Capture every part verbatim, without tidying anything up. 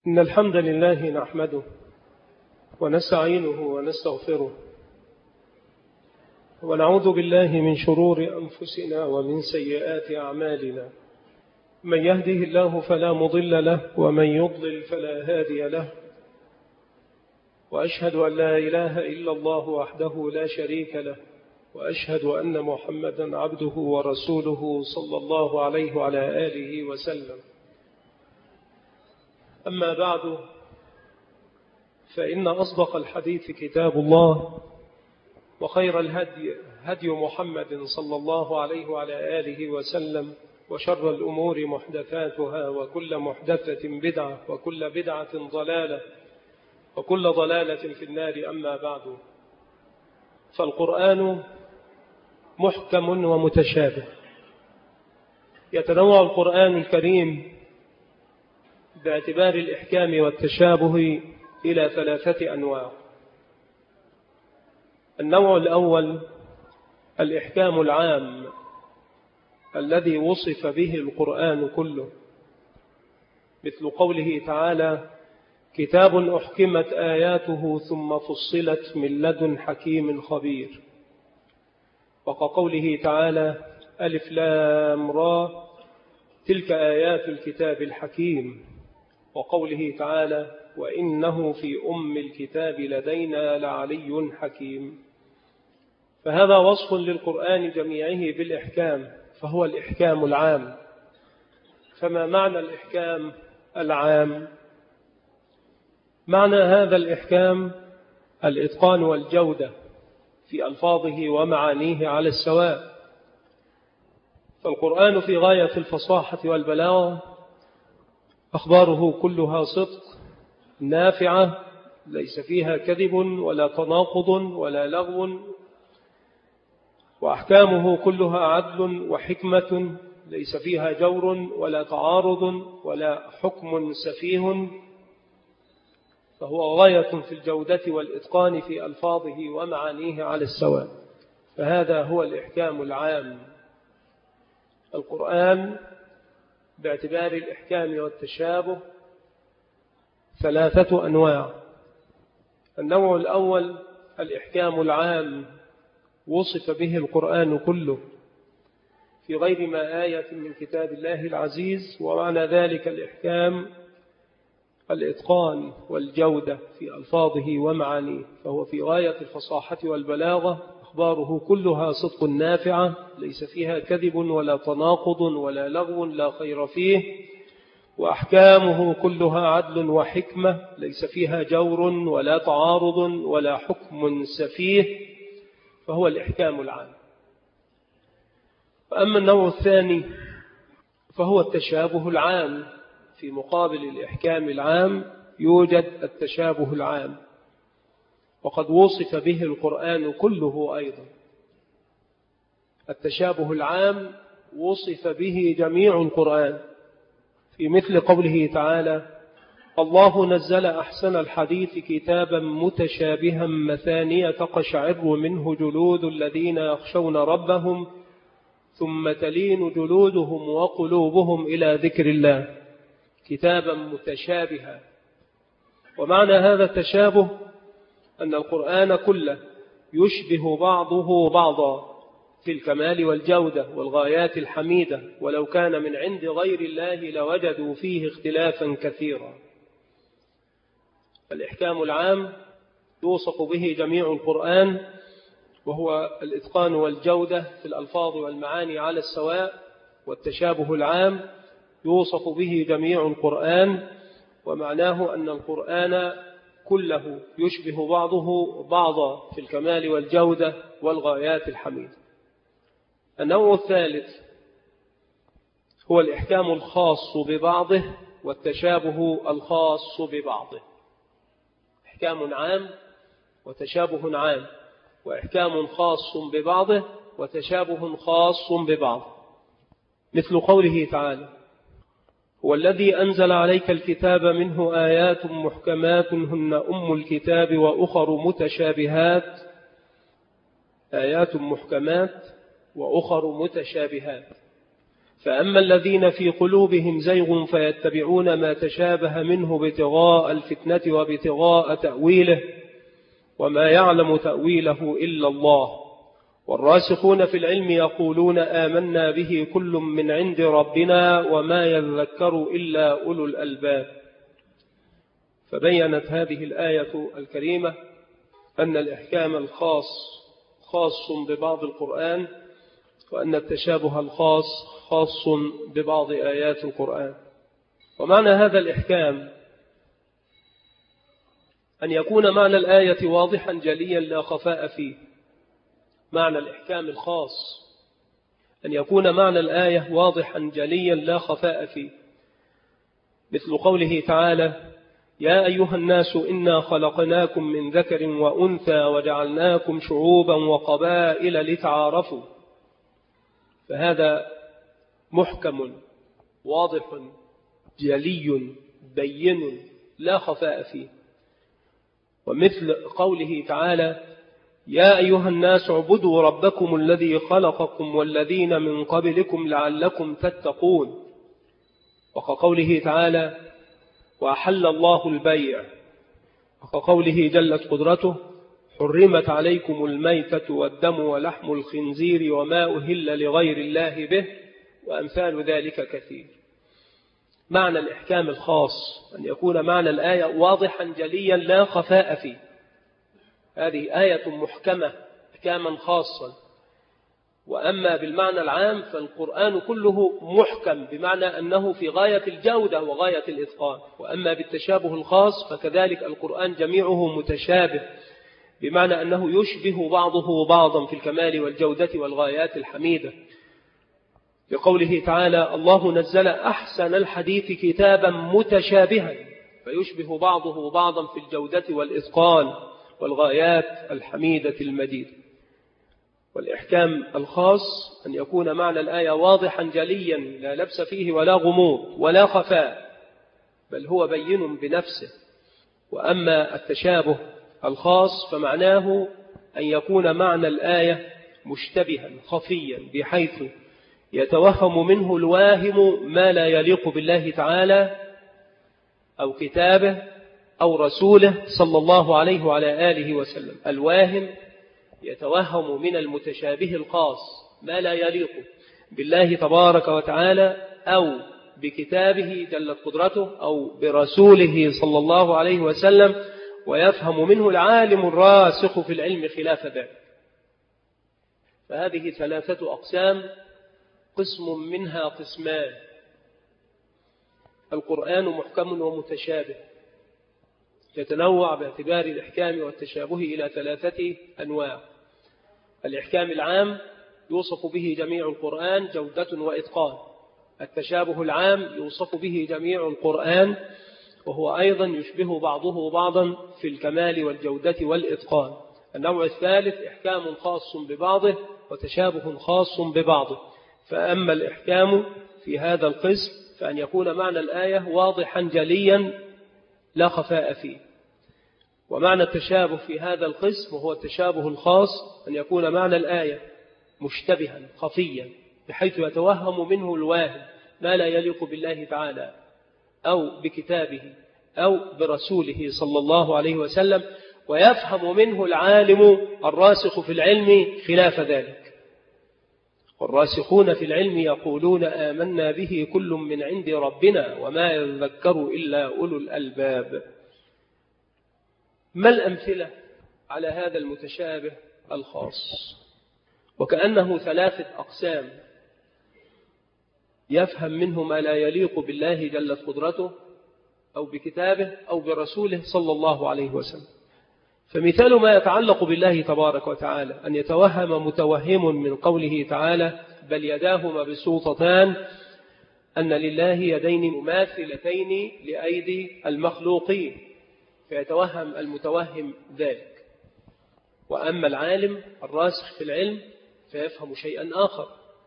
إن الحمد لله نحمده ونستعينه ونستغفره ونعوذ بالله من شرور أنفسنا ومن سيئات أعمالنا. من يهده الله فلا مضل له ومن يضلل فلا هادي له، وأشهد أن لا إله إلا الله وحده لا شريك له، وأشهد أن محمدا عبده ورسوله صلى الله عليه وعلى آله وسلم. أما بعد، فإن أصدق الحديث كتاب الله، وخير الهدي هدي محمد صلى الله عليه وعلى آله وسلم، وشر الأمور محدثاتها، وكل محدثة بدعة، وكل بدعة ضلالة، وكل ضلالة في النار. أما بعد، فالقرآن محكم ومتشابه. يتنوع القرآن الكريم باعتبار الإحكام والتشابه إلى ثلاثة أنواع. النوع الأول الإحكام العام الذي وصف به القرآن كله، مثل قوله تعالى: كتاب أحكمت آياته ثم فصلت من لدن حكيم خبير. وكقوله تعالى: ألف لام را تلك آيات الكتاب الحكيم. وقوله تعالى: وإنه في أم الكتاب لدينا لعلي حكيم. فهذا وصف للقرآن جميعه بالإحكام، فهو الإحكام العام. فما معنى الإحكام العام؟ معنى هذا الإحكام الإتقان والجودة في ألفاظه ومعانيه على السواء. فالقرآن في غاية الفصاحة والبلاغة، أخباره كلها صدق نافعة، ليس فيها كذب ولا تناقض ولا لغو، وأحكامه كلها عدل وحكمة، ليس فيها جور ولا تعارض ولا حكم سفيه. فهو غاية في الجودة والإتقان في ألفاظه ومعانيه على السواء. فهذا هو الإحكام العام. القرآن باعتبار الإحكام والتشابه ثلاثة أنواع. النوع الأول الإحكام العام وصف به القرآن كله في غير ما آية من كتاب الله العزيز. ومعنى ذلك الإحكام الإتقان والجودة في ألفاظه ومعانيه، فهو في غاية الفصاحة والبلاغة، أخباره كلها صدق نافعة، ليس فيها كذب ولا تناقض ولا لغو لا خير فيه. وأحكامه كلها عدل وحكمة، ليس فيها جور ولا تعارض ولا حكم سفيه. فهو الإحكام العام. فأما النوع الثاني فهو التشابه العام. في مقابل الإحكام العام يوجد التشابه العام، وقد وصف به القرآن كله أيضا. التشابه العام وصف به جميع القرآن، في مثل قوله تعالى: الله نزل أحسن الحديث كتابا متشابها مثانية تقشعر منه جلود الذين يخشون ربهم ثم تلين جلودهم وقلوبهم إلى ذكر الله، كتابا متشابها. ومعنى هذا التشابه أن القرآن كله يشبه بعضه بعضا في الكمال والجودة والغايات الحميدة، ولو كان من عند غير الله لوجدوا فيه اختلافا كثيرا. الإحكام العام يوصف به جميع القرآن، وهو الإتقان والجودة في الألفاظ والمعاني على السواء. والتشابه العام يوصف به جميع القرآن، ومعناه أن القرآن كله يشبه بعضه بعضا في الكمال والجودة والغايات الحميدة. النوع الثالث هو الإحكام الخاص ببعضه والتشابه الخاص ببعضه. إحكام عام وتشابه عام، وإحكام خاص ببعضه وتشابه خاص ببعضه، مثل قوله تعالى: هو الذي أنزل عليك الكتاب منه آيات محكمات هن أم الكتاب وأخر متشابهات. آيات محكمات وأخر متشابهات. فأما الذين في قلوبهم زيغ فيتبعون ما تشابه منه ابتغاء الفتنة وابتغاء تأويله وما يعلم تأويله إلا الله والراسخون في العلم يقولون آمنا به كل من عند ربنا وما يذكر إلا أولو الألباب. فبينت هذه الآية الكريمة أن الإحكام الخاص خاص ببعض القرآن، وأن التشابه الخاص خاص ببعض آيات القرآن. ومعنى هذا الإحكام أن يكون معنى الآية واضحا جليا لا خفاء فيه. معنى الإحكام الخاص أن يكون معنى الآية واضحا جليا لا خفاء فيه، مثل قوله تعالى: يا أيها الناس إنا خلقناكم من ذكر وأنثى وجعلناكم شعوبا وقبائل لتعارفوا. فهذا محكم واضح جلي بين لا خفاء فيه. ومثل قوله تعالى: يا أيها الناس اعبدوا ربكم الذي خلقكم والذين من قبلكم لعلكم تتقون. وكقوله تعالى: وأحل الله البيع. وكقوله جلت قدرته: حرمت عليكم الميتة والدم ولحم الخنزير وما أهل لغير الله به، وأمثال ذلك كثير. معنى الإحكام الخاص أن يكون معنى الآية واضحا جليا لا خفاء فيه. هذه آية محكمة إحكاما خاصا. وأما بالمعنى العام فالقرآن كله محكم بمعنى أنه في غاية الجودة وغاية الإتقان. وأما بالتشابه الخاص فكذلك القرآن جميعه متشابه بمعنى أنه يشبه بعضه بعضا في الكمال والجودة والغايات الحميدة. لقوله تعالى: الله نزل أحسن الحديث كتابا متشابها، فيشبه بعضه بعضا في الجودة والإتقان والغايات الحميدة المجيدة. والإحكام الخاص أن يكون معنى الآية واضحا جليا لا لبس فيه ولا غموض ولا خفاء، بل هو بين بنفسه. وأما التشابه الخاص فمعناه أن يكون معنى الآية مشتبها خفيا بحيث يتوهم منه الواهم ما لا يليق بالله تعالى أو كتابه أو رسوله صلى الله عليه وعلى آله وسلم. الواهم يتوهم من المتشابه الخاص ما لا يليق بالله تبارك وتعالى أو بكتابه جلت قدرته أو برسوله صلى الله عليه وسلم، ويفهم منه العالم الراسخ في العلم خلاف ذلك. فهذه ثلاثة أقسام، قسم منها قسمان: القرآن محكم ومتشابه، يتنوع باعتبار الإحكام والتشابه إلى ثلاثة أنواع. الإحكام العام يوصف به جميع القرآن جودة وإتقان. التشابه العام يوصف به جميع القرآن وهو أيضا يشبه بعضه بعضا في الكمال والجودة والإتقان. النوع الثالث إحكام خاص ببعضه وتشابه خاص ببعضه. فأما الإحكام في هذا القسم فأن يكون معنى الآية واضحا جليا لا خفاء فيه. ومعنى التشابه في هذا القسم وهو التشابه الخاص أن يكون معنى الآية مشتبها خفيا بحيث يتوهم منه الواهم ما لا يليق بالله تعالى أو بكتابه أو برسوله صلى الله عليه وسلم، ويفهم منه العالم الراسخ في العلم خلاف ذلك. والراسخون في العلم يقولون آمنا به كل من عند ربنا وما يذكر إلا أولو الألباب. ما الأمثلة على هذا المتشابه الخاص؟ وكأنه ثلاثة أقسام يفهم منه ما لا يليق بالله جلت قدرته أو بكتابه أو برسوله صلى الله عليه وسلم. فمثال ما يتعلق بالله تبارك وتعالى أن يتوهم متوهم من قوله تعالى: بل يداه مبسوطتان، أن لله يدين مماثلتين لأيدي المخلوقين، فيتوهم المتوهم ذلك. وأما العالم الراسخ في العلم فيفهم شيئا آخر.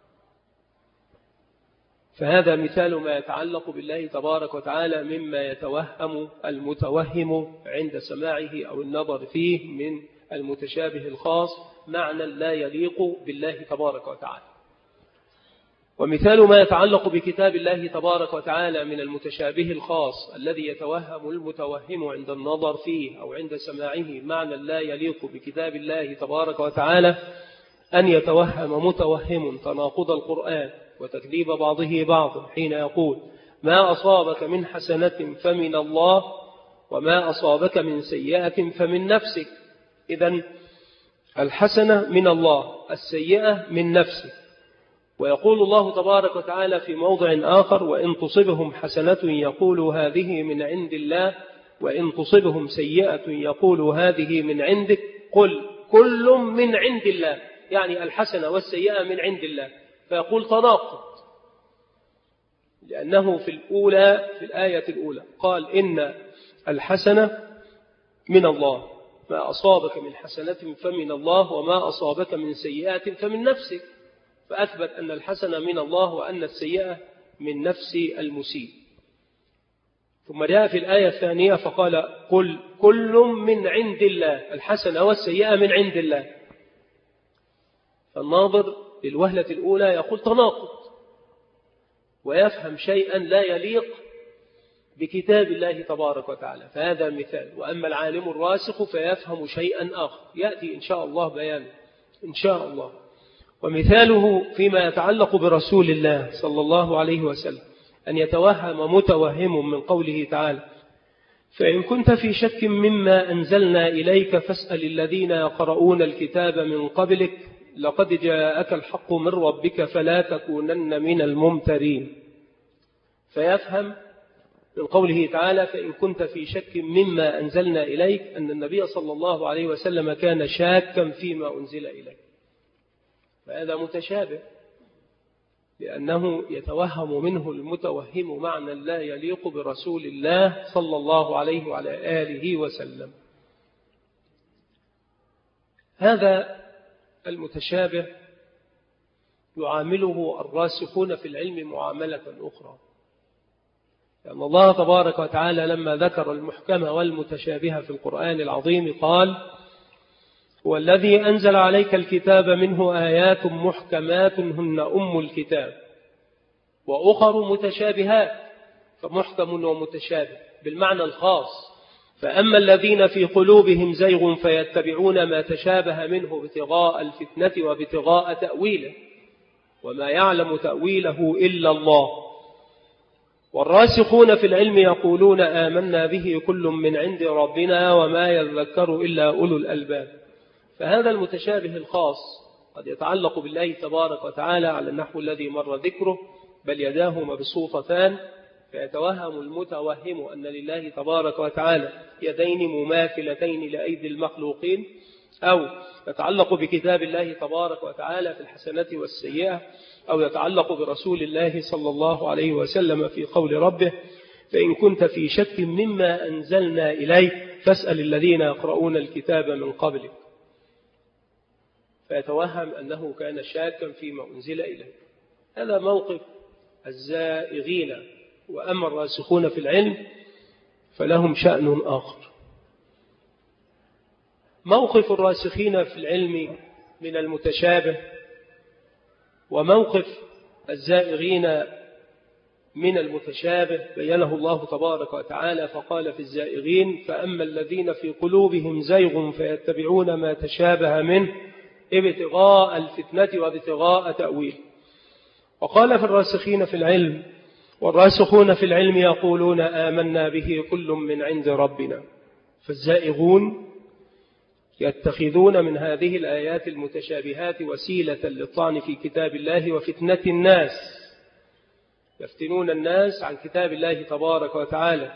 فهذا مثال ما يتعلق بالله تبارك وتعالى مما يتوهم المتوهم عند سماعه أو النظر فيه من المتشابه الخاص معنى لا يليق بالله تبارك وتعالى. ومثال ما يتعلق بكتاب الله تبارك وتعالى من المتشابه الخاص الذي يتوهم المتوهم عند النظر فيه أو عند سماعه معنى لا يليق بكتاب الله تبارك وتعالى أن يتوهم متوهم تناقض القرآن وتكذيب بعضه بعضا حين يقول ما أصابك من حسنة فمن الله وما أصابك من سيئة فمن نفسك. إذن الحسنة من الله، السيئة من نفسك. ويقول الله تبارك وتعالى في موضع آخر وإن تصبهم حسنة يقولوا هذه من عند الله وإن تصبهم سيئة يقولوا هذه من عندك قل كل من عند الله، يعني الحسنة والسيئة من عند الله. فيقول تناقض، لأنه في الأولى في الآية الأولى قال إن الحسنة من الله، ما أصابك من حسنة فمن الله وما أصابك من سيئة فمن نفسك، فأثبت أن الحسنة من الله وأن السيئة من نفس المسيء. ثم جاء في الآية الثانية فقال قل كل من عند الله، الحسنة والسيئة من عند الله. فالناظر للوهلة الأولى يقول تناقض ويفهم شيئا لا يليق بكتاب الله تبارك وتعالى، فهذا مثال. وأما العالم الراسخ فيفهم شيئا آخر يأتي إن شاء الله بيانه إن شاء الله. ومثاله فيما يتعلق برسول الله صلى الله عليه وسلم أن يتوهم متوهم من قوله تعالى فإن كنت في شك مما أنزلنا إليك فاسأل الذين يقرؤون الكتاب من قبلك لقد جاءك الحق من ربك فلا تكونن من الممترين. فيفهم من قوله تعالى فإن كنت في شك مما أنزلنا إليك أن النبي صلى الله عليه وسلم كان شاكا فيما أنزل إليه، فهذا متشابه لأنه يتوهم منه المتوهم معنى لا يليق برسول الله صلى الله عليه وعلى آله وسلم. هذا المتشابه يعامله الراسخون في العلم معاملة أخرى، لأن الله تبارك وتعالى لما ذكر المحكم والمتشابه في القرآن العظيم قال هو الذي أنزل عليك الكتاب منه آيات محكمات هن أم الكتاب وأخر متشابهات، فمحكم ومتشابه بالمعنى الخاص. فأما الذين في قلوبهم زيغ فيتبعون ما تشابه منه ابتغاء الفتنة وابتغاء تأويله وما يعلم تأويله إلا الله. والراسخون في العلم يقولون آمنا به كل من عند ربنا وما يذكر إلا أولو الألباب. فهذا المتشابه الخاص قد يتعلق بالله تبارك وتعالى على النحو الذي مر ذكره، بل يداه مبسوطتان، فيتوهم المتوهم أن لله تبارك وتعالى يدين مماثلتين لأيدي المخلوقين، أو يتعلق بكتاب الله تبارك وتعالى في الحسنة والسيئة، أو يتعلق برسول الله صلى الله عليه وسلم في قول ربه فإن كنت في شك مما أنزلنا إليك فاسأل الذين يقرؤون الكتاب من قبلك. فيتوهم أنه كان شاكا فيما أنزل إليه. هذا موقف الزائغين. وأما الراسخون في العلم فلهم شأن آخر. موقف الراسخين في العلم من المتشابه وموقف الزائغين من المتشابه بينه الله تبارك وتعالى فقال في الزائغين فأما الذين في قلوبهم زيغ فيتبعون ما تشابه منه ابتغاء الفتنة وابتغاء تأويل. وقال في الراسخين في العلم والراسخون في العلم يقولون آمنا به كل من عند ربنا. فالزائغون يتخذون من هذه الآيات المتشابهات وسيلة للطعن في كتاب الله وفتنة الناس، يفتنون الناس عن كتاب الله تبارك وتعالى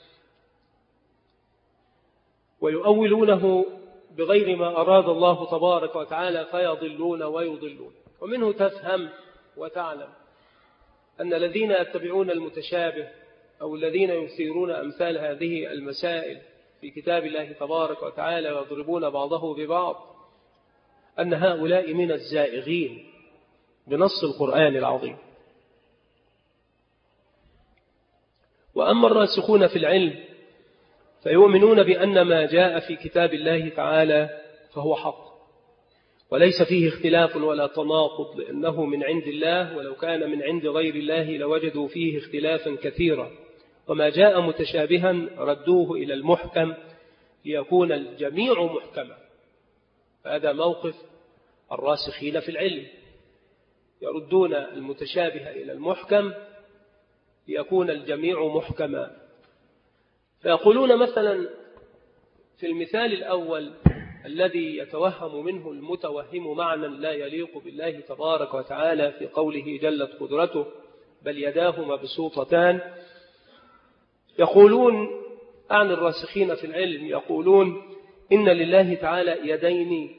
ويؤولونه بغير ما أراد الله تبارك وتعالى فيضلون ويضلون. ومنه تفهم وتعلم أن الذين يتبعون المتشابه أو الذين يثيرون أمثال هذه المسائل في كتاب الله تبارك وتعالى ويضربون بعضه ببعض أن هؤلاء من الزائغين بنص القرآن العظيم. وأما الراسخون في العلم فيؤمنون بأن ما جاء في كتاب الله تعالى فهو حق، وليس فيه اختلاف ولا تناقض، لأنه من عند الله، ولو كان من عند غير الله لوجدوا فيه اختلافا كثيرا. وما جاء متشابها ردوه إلى المحكم ليكون الجميع محكما. هذا موقف الراسخين في العلم، يردون المتشابه إلى المحكم ليكون الجميع محكما. فيقولون مثلا في المثال الأول الذي يتوهم منه المتوهم معنى لا يليق بالله تبارك وتعالى في قوله جلت قدرته بل يداه مبسوطتان، يقولون عن الراسخين في العلم، يقولون إن لله تعالى يدين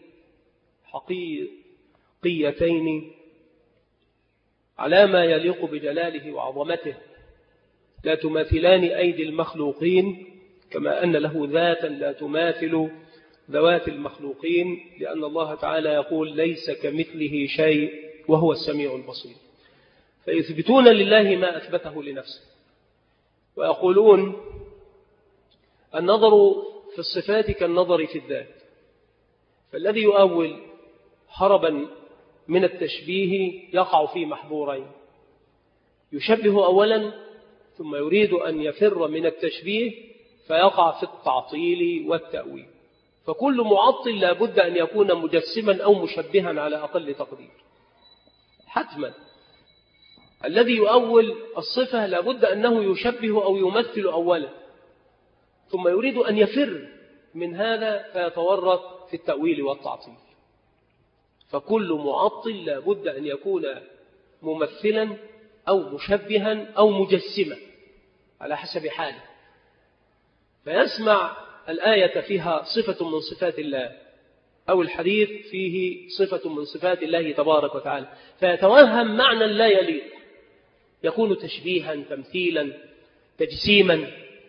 حقيقيتين على ما يليق بجلاله وعظمته، لا تماثلان أيدي المخلوقين، كما أن له ذاتا لا تماثل ذوات المخلوقين، لأن الله تعالى يقول ليس كمثله شيء وهو السميع البصير. فيثبتون لله ما أثبته لنفسه، ويقولون النظر في الصفات كالنظر في الذات، فالذي يؤول هربا من التشبيه يقع في محظورين: يشبه أولا ثم يريد أن يفر من التشبيه فيقع في التعطيل والتأويل. فكل معطل لا بد أن يكون مجسما أو مشبها على أقل تقدير حتما. الذي يؤول الصفة لا بد أنه يشبه أو يمثل أولا، ثم يريد أن يفر من هذا فيتورط في التأويل والتعطيل. فكل معطل لا بد أن يكون ممثلا أو مشبها أو مجسما على حسب حاله، فيسمع الآية فيها صفة من صفات الله أو الحديث فيه صفة من صفات الله تبارك وتعالى فيتوهم معنى لا يليق، يكون تشبيها تمثيلا تجسيما،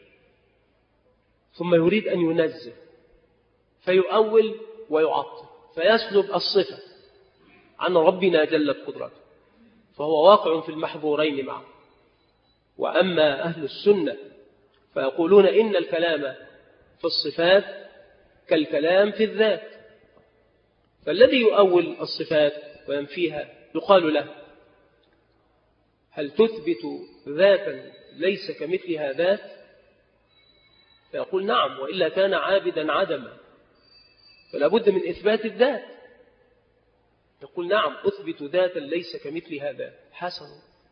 ثم يريد أن ينزه فيؤول ويعطل فيسلب الصفة عن ربنا جلت قدرته، فهو واقع في المحظورين معه. وأما أهل السنة فيقولون إن الكلام في الصفات كالكلام في الذات، فالذي يؤول الصفات وينفيها يقال له هل تثبت ذاتا ليس كمثلها ذات؟ فيقول نعم، وإلا كان عابدا عدما، فلا بد من إثبات الذات. يقول نعم أثبت ذاتا ليس كمثلها ذات. حسن،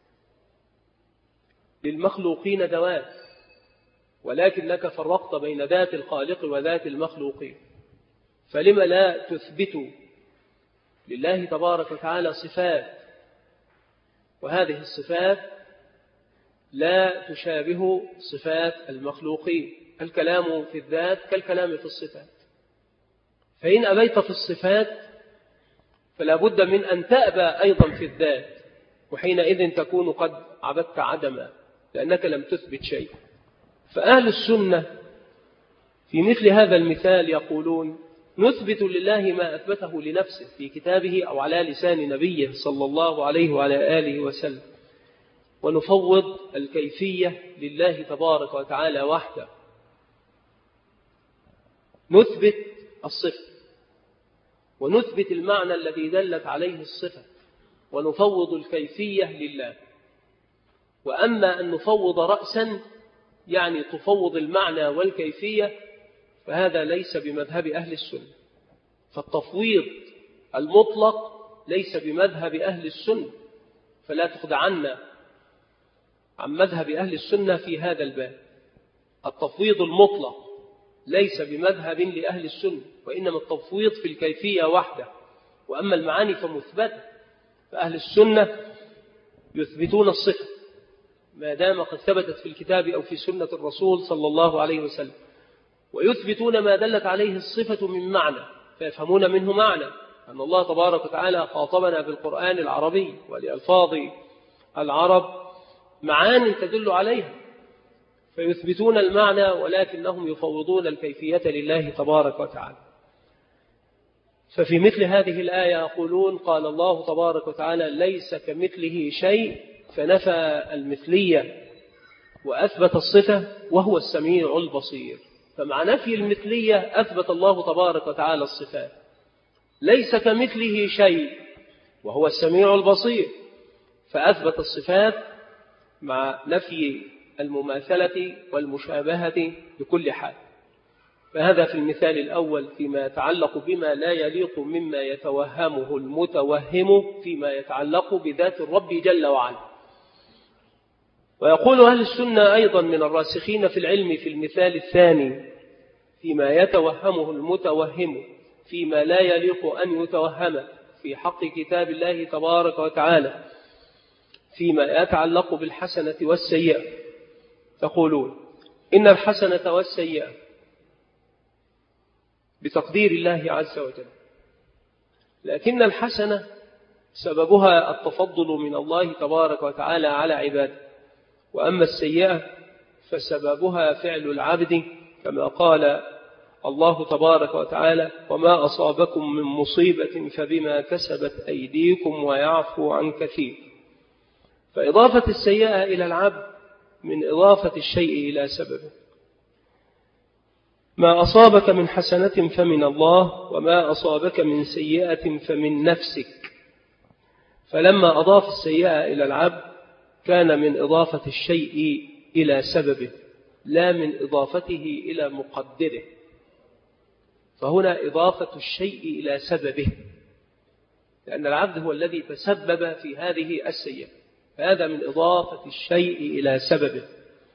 للمخلوقين ذوات، ولكنك فرقت بين ذات الخالق وذات المخلوقين، فلم لا تثبت لله تبارك وتعالى صفات، وهذه الصفات لا تشابه صفات المخلوقين. الكلام في الذات كالكلام في الصفات، فإن أبيت في الصفات فلا بد من أن تأبى أيضا في الذات، وحينئذ تكون قد عبدت عدما لأنك لم تثبت شيء. فأهل السنة في مثل هذا المثال يقولون نثبت لله ما أثبته لنفسه في كتابه أو على لسان نبيه صلى الله عليه وعلى آله وسلم، ونفوض الكيفية لله تبارك وتعالى وحده. نثبت الصفة ونثبت المعنى الذي دلت عليه الصفة، ونفوض الكيفية لله. وأما أن نفوض رأسا يعني تفوض المعنى والكيفية فهذا ليس بمذهب أهل السنة. فالتفويض المطلق ليس بمذهب أهل السنة، فلا تخدعنا عن مذهب أهل السنة في هذا الباب. التفويض المطلق ليس بمذهب لأهل السنة، وإنما التفويض في الكيفية وحده، وأما المعاني فمثبتة. فأهل السنة يثبتون الصفة ما دام قد ثبتت في الكتاب أو في سنة الرسول صلى الله عليه وسلم، ويثبتون ما دلت عليه الصفة من معنى، فيفهمون منه معنى أن الله تبارك وتعالى خاطبنا بالقرآن العربي ولألفاظ العرب معاني تدل عليها، فيثبتون المعنى ولكنهم يفوضون الكيفية لله تبارك وتعالى. ففي مثل هذه الآية يقولون قال الله تبارك وتعالى ليس كمثله شيء، فنفى المثلية وأثبت الصفة وهو السميع البصير. فمع نفي المثلية أثبت الله تبارك وتعالى الصفات، ليس كمثله شيء وهو السميع البصير، فأثبت الصفات مع نفي المماثلة والمشابهة بكل حال. فهذا في المثال الأول فيما يتعلق بما لا يليق مما يتوهمه المتوهم فيما يتعلق بذات الرب جل وعلا. ويقول أهل السنة أيضا من الراسخين في العلم في المثال الثاني فيما يتوهمه المتوهم فيما لا يليق أن يتوهم في حق كتاب الله تبارك وتعالى فيما يتعلق بالحسنة والسيئة، تقولون إن الحسنة والسيئة بتقدير الله عز وجل، لكن الحسنة سببها التفضل من الله تبارك وتعالى على عباده، وأما السيئة فسببها فعل العبد كما قال الله تبارك وتعالى وما أصابكم من مصيبة فبما كسبت أيديكم ويعفو عن كثير. فإضافة السيئة إلى العبد من إضافة الشيء إلى سببه. ما أصابك من حسنة فمن الله وما أصابك من سيئة فمن نفسك. فلما أضاف السيئة إلى العبد كان من إضافة الشيء إلى سببه لا من إضافته إلى مقدره، فهنا إضافة الشيء إلى سببه، لأن العبد هو الذي تسبب في هذه السيئة، فهذا من إضافة الشيء إلى سببه.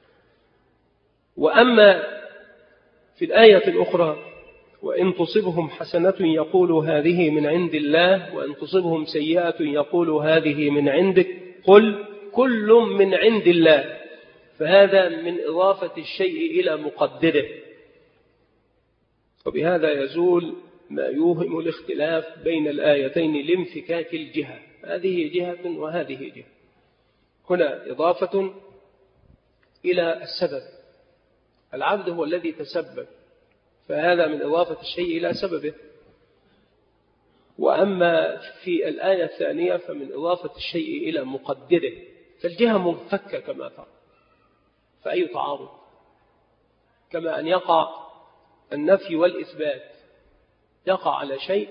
وأما في الآية الأخرى وإن تصبهم حسنة يقولوا هذه من عند الله وإن تصبهم سيئة يقولوا هذه من عندك قل كل من عند الله، فهذا من إضافة الشيء إلى مقدره، وبهذا يزول ما يوهم الاختلاف بين الآيتين لانفكاك الجهة، هذه جهة وهذه جهة. هنا إضافة إلى السبب، العبد هو الذي تسبب، فهذا من إضافة الشيء إلى سببه. وأما في الآية الثانية فمن إضافة الشيء إلى مقدره، فالجهة منفكة كما ترى، فأي تعارض، كما أن يقع النفي والإثبات، يقع على شيء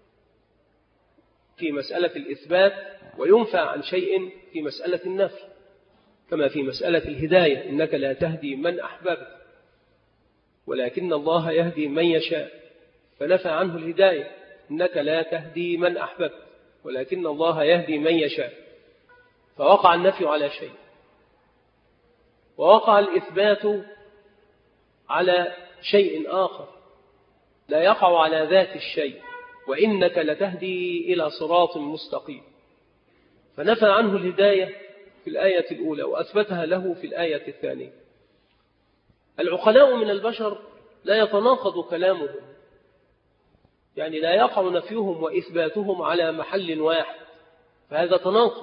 في مسألة الإثبات وينفى عن شيء في مسألة النفي، كما في مسألة الهداية إنك لا تهدي من أحببت ولكن الله يهدي من يشاء، فنفى عنه الهداية إنك لا تهدي من أحببت ولكن الله يهدي من يشاء، فوقع النفي على شيء، ووقع الإثبات على شيء آخر لا يقع على ذات الشيء وإنك لتهدي إلى صراط مستقيم، فنفى عنه الهداية في الآية الأولى وأثبتها له في الآية الثانية. العقلاء من البشر لا يتناقض كلامهم، يعني لا يقع نفيهم وإثباتهم على محل واحد، فهذا تناقض.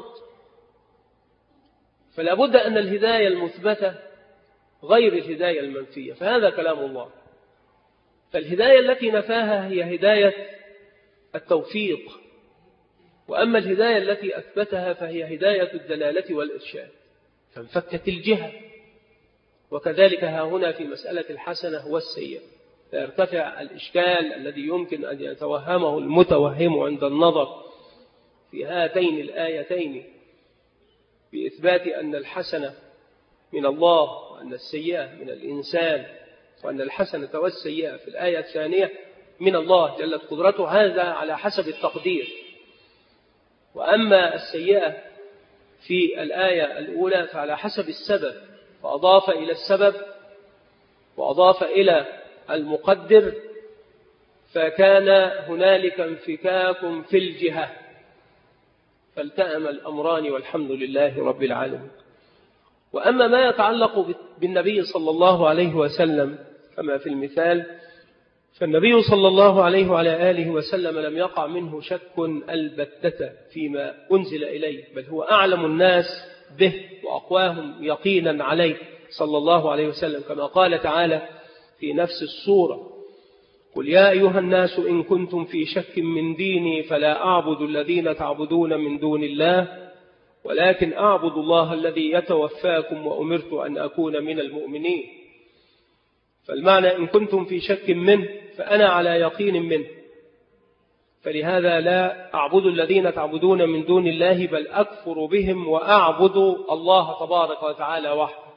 فلا بد أن الهداية المثبتة غير الهداية المنفية، فهذا كلام الله. فالهداية التي نفاها هي هداية التوفيق، وأما الهداية التي أثبتها فهي هداية الدلالة والإرشاد، فانفكت الجهة. وكذلك ها هنا في مسألة الحسنة والسيئة فيرتفع الإشكال الذي يمكن أن يتوهمه المتوهم عند النظر في هاتين الآيتين بإثبات أن الحسنة من الله وأن السيئة من الإنسان، وأن الحسنة والسيئة في الآية الثانية من الله جلت قدرته، هذا على حسب التقدير. وأما السيئة في الآية الأولى فعلى حسب السبب، فأضاف إلى السبب وأضاف إلى المقدر، فكان هنالك انفكاك في الجهة، فالتأم الأمران والحمد لله رب العالمين. وأما ما يتعلق بالنبي صلى الله عليه وسلم كما في المثال، فالنبي صلى الله عليه وعلى آله وسلم لم يقع منه شك البتة فيما أنزل إليه، بل هو أعلم الناس به وأقواهم يقينا عليه صلى الله عليه وسلم، كما قال تعالى في نفس السورة قل يا أيها الناس إن كنتم في شك من ديني فلا أعبد الذين تعبدون من دون الله ولكن أعبد الله الذي يتوفاكم وأمرت أن أكون من المؤمنين. فالمعنى إن كنتم في شك منه فأنا على يقين منه، فلهذا لا أعبد الذين تعبدون من دون الله بل أكفر بهم وأعبد الله تبارك وتعالى وحده.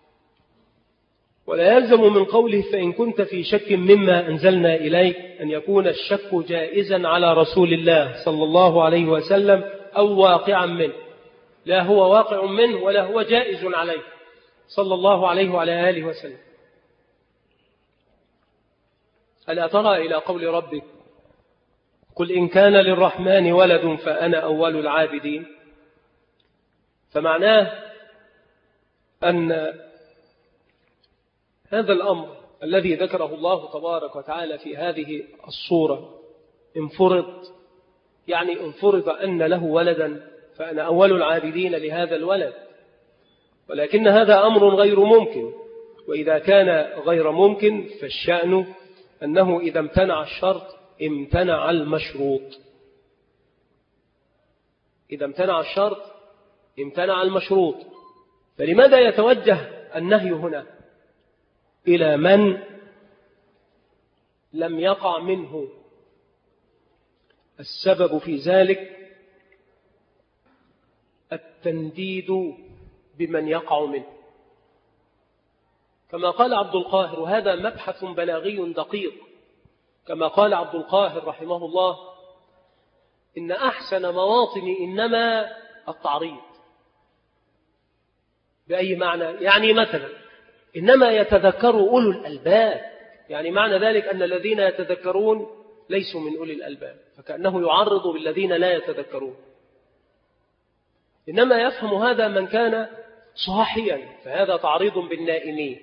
ولا يلزم من قوله فإن كنت في شك مما أنزلنا إليك أن يكون الشك جائزا على رسول الله صلى الله عليه وسلم أو واقعا منه، لا هو واقع منه ولا هو جائز عليه صلى الله عليه وعلى آله وسلم. ألا ترى إلى قول ربك قل إن كان للرحمن ولد فأنا أول العابدين؟ فمعناه أن هذا الأمر الذي ذكره الله تبارك وتعالى في هذه الصورة انفرض، يعني انفرض أن له ولدا فأنا أول العابدين لهذا الولد، ولكن هذا أمر غير ممكن. وإذا كان غير ممكن فالشأن أنه إذا امتنع الشرط امتنع المشروط. إذا امتنع الشرط امتنع المشروط. فلماذا يتوجه النهي هنا إلى من لم يقع منه السبب في ذلك التنديد بمن يقع منه؟ كما قال عبد القاهر، وهذا مبحث بلاغي دقيق، كما قال عبد القاهر رحمه الله إن أحسن مواطن إنما التعريض. بأي معنى؟ يعني مثلا إنما يتذكر أولو الألباب، يعني معنى ذلك أن الذين يتذكرون ليسوا من أولي الألباب، فكأنه يعرض بالذين لا يتذكرون. إنما يفهم هذا من كان صاحيا، فهذا تعريض بالنائمين.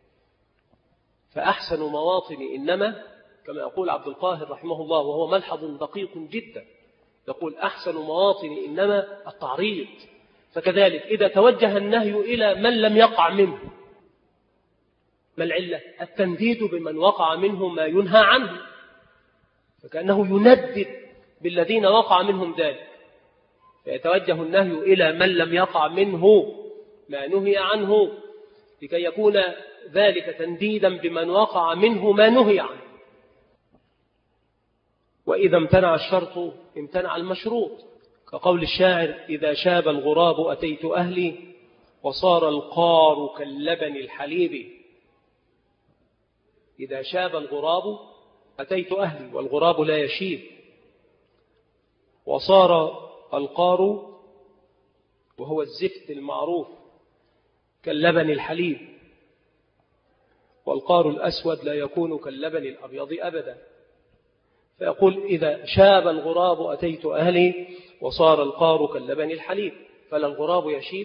فأحسن مواطن إنما كما يقول عبد القاهر رحمه الله، وهو ملحظ دقيق جدا، يقول أحسن مواطن إنما التعريض. فكذلك إذا توجه النهي إلى من لم يقع منه، ما العلة؟ التنديد بمن وقع منه ما ينهى عنه، فكأنه يندد بالذين وقع منهم ذلك. فيتوجه النهي إلى من لم يقع منه ما نهي عنه لكي يكون ذلك تنديدا بمن وقع منه ما نهي عنه. وإذا امتنع الشرط امتنع المشروط، كقول الشاعر إذا شاب الغراب أتيت أهلي وصار القار كاللبن الحليب. إذا شاب الغراب أتيت أهلي، والغراب لا يشيب، وصار القار وهو الزفت المعروف كاللبن الحليب، والقار الأسود لا يكون كاللبن الأبيض أبدا. فيقول إذا شاب الغراب أتيت أهلي وصار القار كاللبن الحليب، فلا الغراب يشيب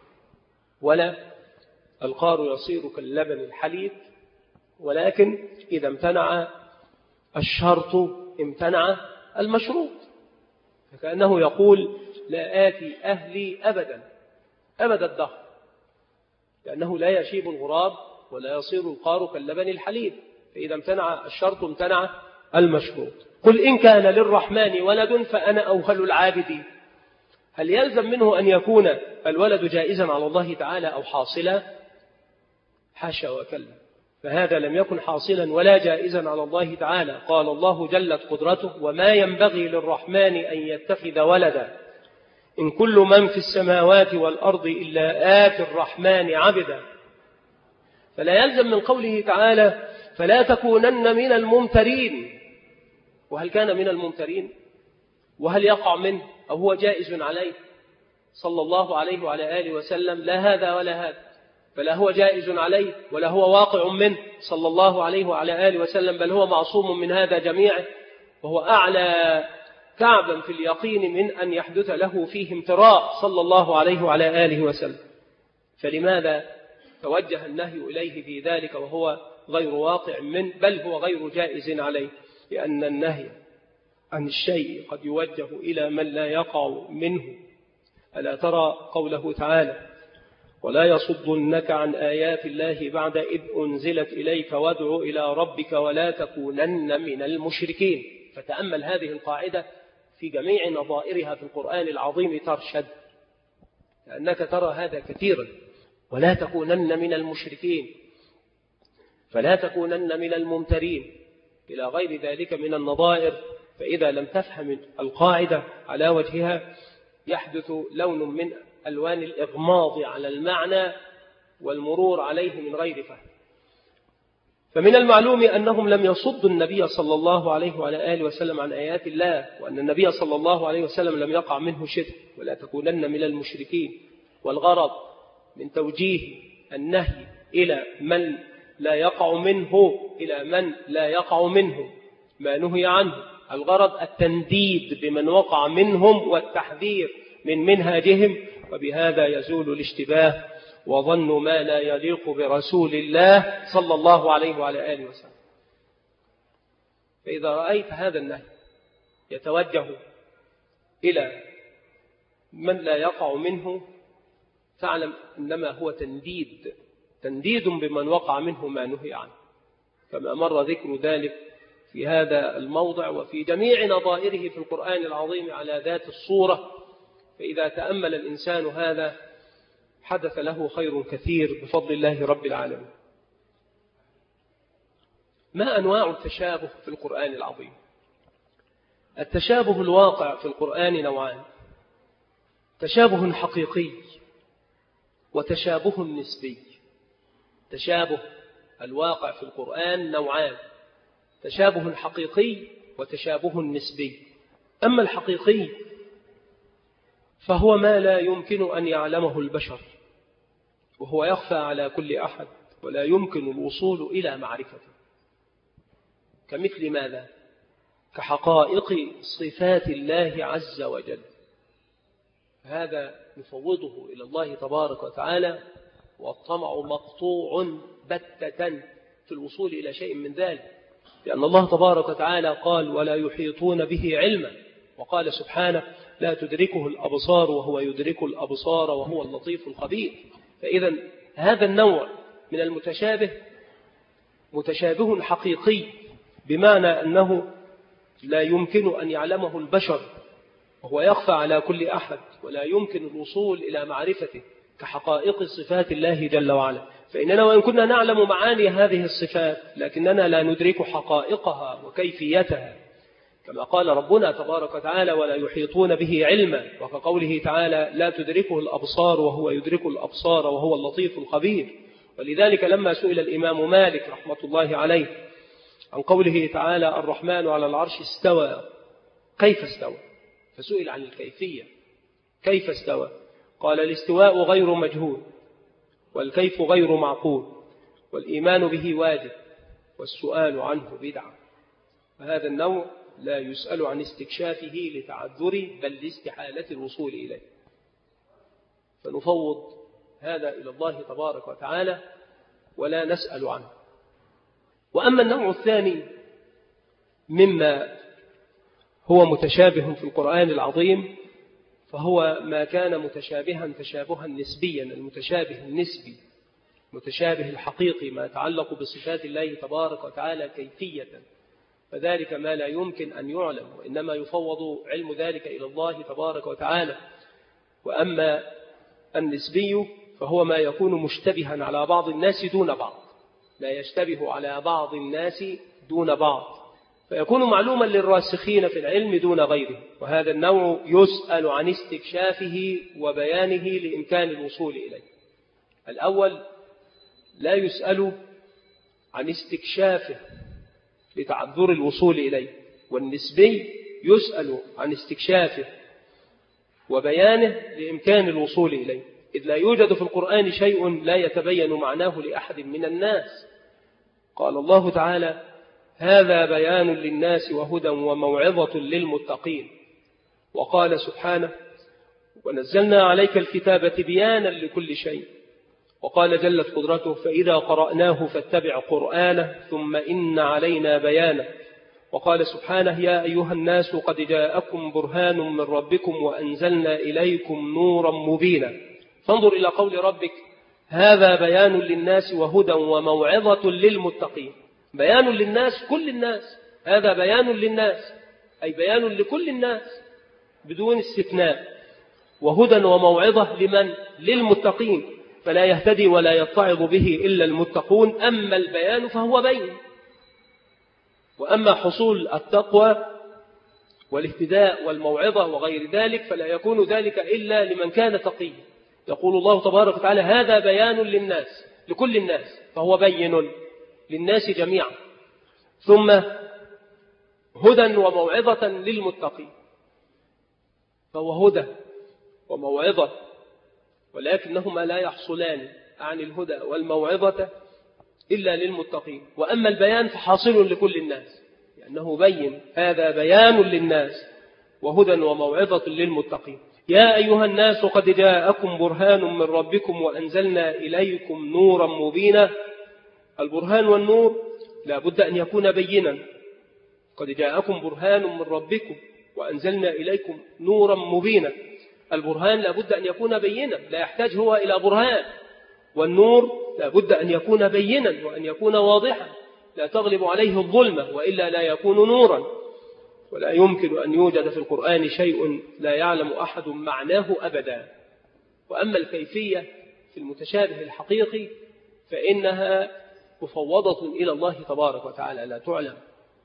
ولا القار يصير كاللبن الحليب، ولكن إذا امتنع الشرط امتنع المشروط. فكأنه يقول لا آتي أهلي أبدا أبدا الدهر، لأنه لا يشيب الغراب ولا يصير القار كاللبن الحليب. فإذا امتنع الشرط امتنع المشروط. قل إن كان للرحمن ولد فأنا أوهل العابدين. هل يلزم منه أن يكون الولد جائزا على الله تعالى أو حاصلا؟ حاشا وكلا، فهذا لم يكن حاصلا ولا جائزا على الله تعالى. قال الله جلت قدرته وما ينبغي للرحمن أن يتخذ ولدا إن كل من في السماوات والأرض إلا آتي الرحمن عبدا. فلا يلزم من قوله تعالى فلا تكونن من الممترين. وهل كان من الممترين؟ وهل يقع منه أو هو جائز عليه صلى الله عليه وعلى آله وسلم؟ لا هذا ولا هذا، فلا هو جائز عليه ولا هو واقع منه صلى الله عليه وعلى آله وسلم، بل هو معصوم من هذا جميعا، وهو أعلى كعبا في اليقين من أن يحدث له فيه امتراء صلى الله عليه وعلى آله وسلم. فلماذا توجه النهي إليه في ذلك وهو غير واقع منه، بل هو غير جائز عليه؟ لأن النهي عن الشيء قد يوجه إلى من لا يقع منه. ألا ترى قوله تعالى ولا يصدنك عن آيات الله بعد إذ أنزلت إليك وادع إلى ربك ولا تكونن من المشركين. فتأمل هذه القاعدة في جميع نظائرها في القرآن العظيم ترشد، لأنك ترى هذا كثيرا، ولا تكونن من المشركين، فلا تكونن من الممترين، إلى غير ذلك من النظائر فإذا لم تفهم القاعدة على وجهها يحدث لون من ألوان الإغماض على المعنى والمرور عليه من غير فهم. فمن المعلوم أنهم لم يصدوا النبي صلى الله عليه وعلى آله وسلم عن آيات الله، وأن النبي صلى الله عليه وسلم لم يقع منه شرك ولا تكونن من المشركين، والغرض من توجيه النهي إلى من لا يقع منه إلى من لا يقع منه ما نهي عنه، الغرض التنديد بمن وقع منهم والتحذير من منهاجهم، وبهذا يزول الاشتباه وظن ما لا يليق برسول الله صلى الله عليه وعلى آله وسلم. فإذا رأيت هذا النهي يتوجه إلى من لا يقع منه فاعلم إنما هو تنديد تنديد بمن وقع منه ما نهي عنه، كما مر ذكر ذلك في هذا الموضع وفي جميع نظائره في القرآن العظيم على ذات الصورة. فإذا تأمل الإنسان هذا حدث له خير كثير بفضل الله رب العالمين. ما أنواع التشابه في القرآن العظيم؟ التشابه الواقع في القرآن نوعان: تشابه حقيقي وتشابه نسبي. تشابه الواقع في القرآن نوعان: تشابه حقيقي وتشابه نسبي. أما الحقيقي فهو ما لا يمكن أن يعلمه البشر، وهو يخفى على كل أحد ولا يمكن الوصول إلى معرفته. كمثل ماذا؟ كحقائق صفات الله عز وجل، هذا نفوضه إلى الله تبارك وتعالى، والطمع مقطوع بتة في الوصول إلى شيء من ذلك، لأن الله تبارك وتعالى قال: ولا يحيطون به علما، وقال سبحانه: لا تدركه الأبصار وهو يدرك الأبصار وهو اللطيف الخبير. فإذا هذا النوع من المتشابه متشابه حقيقي، بمعنى أنه لا يمكن أن يعلمه البشر وهو يخفى على كل أحد ولا يمكن الوصول إلى معرفته، كحقائق صفات الله جل وعلا. فإننا وإن كنا نعلم معاني هذه الصفات لكننا لا ندرك حقائقها وكيفيتها، كما قال ربنا تبارك وتعالى: ولا يحيطون به علما، وكقوله تعالى: لا تدركه الأبصار وهو يدرك الأبصار وهو اللطيف الخبير. ولذلك لما سئل الإمام مالك رحمة الله عليه عن قوله تعالى: الرحمن على العرش استوى، كيف استوى؟ فسئل عن الكيفية، كيف استوى؟ قال: الاستواء غير مجهول، والكيف غير معقول، والإيمان به واجب، والسؤال عنه بدعة. فهذا النوع لا يسأل عن استكشافه لتعذر بل لاستحالة الوصول إليه، فنفوض هذا إلى الله تبارك وتعالى ولا نسأل عنه. وأما النوع الثاني مما هو متشابه في القرآن العظيم فهو ما كان متشابها تشابها نسبيا، المتشابه النسبي، متشابه الحقيقي ما يتعلق بصفات الله تبارك وتعالى كيفية، فذلك ما لا يمكن أن يعلم، وإنما يفوض علم ذلك إلى الله تبارك وتعالى. وأما النسبي فهو ما يكون مشتبها على بعض الناس دون بعض، لا يشتبه على بعض الناس دون بعض، فيكون معلوما للراسخين في العلم دون غيره. وهذا النوع يسأل عن استكشافه وبيانه لإمكان الوصول إليه. الأول لا يسأل عن استكشافه لتعذر الوصول إليه، والنسبي يسأل عن استكشافه وبيانه لإمكان الوصول إليه، إذ لا يوجد في القرآن شيء لا يتبين معناه لأحد من الناس. قال الله تعالى: هذا بيان للناس وهدى وموعظة للمتقين. وقال سبحانه: ونزلنا عليك الكتاب تبيانا لكل شيء. وقال جلت قدرته: فإذا قرأناه فاتبع قرآنه ثم إن علينا بيانه. وقال سبحانه: يا أيها الناس قد جاءكم برهان من ربكم وأنزلنا إليكم نورا مبينا. فانظر إلى قول ربك: هذا بيان للناس وهدى وموعظة للمتقين. بيان للناس، كل الناس، هذا بيان للناس أي بيان لكل الناس بدون استثناء. وهدى وموعظة لمن؟ للمتقين، فلا يهتدي ولا يتعظ به إلا المتقون. أما البيان فهو بين. وأما حصول التقوى والاهتداء والموعظة وغير ذلك، فلا يكون ذلك إلا لمن كان تقيا. يقول الله تبارك وتعالى: هذا بيان للناس، لكل الناس، فهو بين للناس جميعا. ثم هدى وموعظة للمتقين، فهو هدى وموعظة، ولكنهما لا يحصلان عن الهدى والموعظة إلا للمتقين. وأما البيان فحاصل لكل الناس، لأنه بين، هذا بيان للناس وهدى وموعظة للمتقين. يا أيها الناس قد جاءكم برهان من ربكم وأنزلنا إليكم نورا مبينا. البرهان والنور لا بد أن يكون بينا. قد جاءكم برهان من ربكم وأنزلنا إليكم نورا مبينا. البرهان لا بد أن يكون بينا، لا يحتاج هو إلى برهان. والنور لا بد أن يكون بينا وأن يكون واضحا، لا تغلب عليه الظلمة، وإلا لا يكون نورا. ولا يمكن أن يوجد في القرآن شيء لا يعلم أحد معناه أبدا. وأما الكيفية في المتشابه الحقيقي فإنها مفوضة إلى الله تبارك وتعالى، لا تعلم.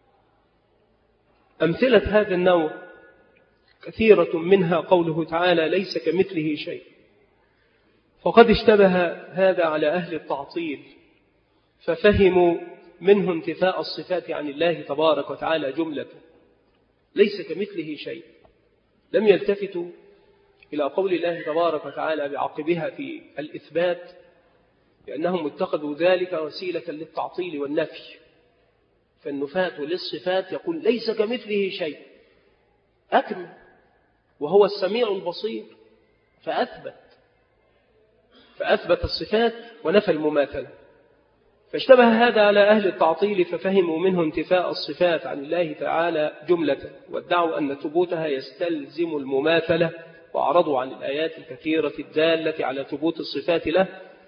أمثلة هذا النوع كثيرة، منها قوله تعالى: ليس كمثله شيء. فقد اشتبه هذا على أهل التعطيل، ففهموا منه انتفاء الصفات عن الله تبارك وتعالى جملة. ليس كمثله شيء، لم يلتفتوا إلى قول الله تبارك وتعالى بعقبها في الإثبات، لأنهم اتخذوا ذلك وسيلة للتعطيل والنفي. فالنفاة للصفات يقول: ليس كمثله شيء، أكمل، وهو السميع البصير، فأثبت فأثبت الصفات ونفى المماثلة. فاشتبه هذا على أهل التعطيل، ففهموا منه انتفاء الصفات عن الله تعالى جملة، وادعوا أن ثبوتها يستلزم المماثلة، وأعرضوا عن الآيات الكثيرة الدالة على ثبوت الصفات له.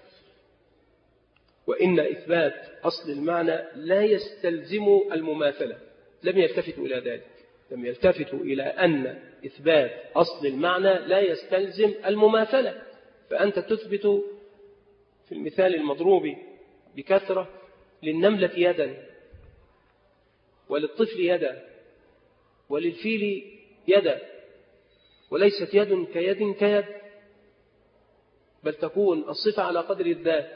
وإن إثبات أصل المعنى لا يستلزم المماثلة، لم يلتفتوا إلى ذلك، لم يلتفتوا إلى أن إثبات أصل المعنى لا يستلزم المماثلة. فأنت تثبت في المثال المضروب بكثرة للنملة يدا، وللطفل يدا، وللفيل يدا، وليست يد كيد كيد، بل تكون الصفة على قدر الذات.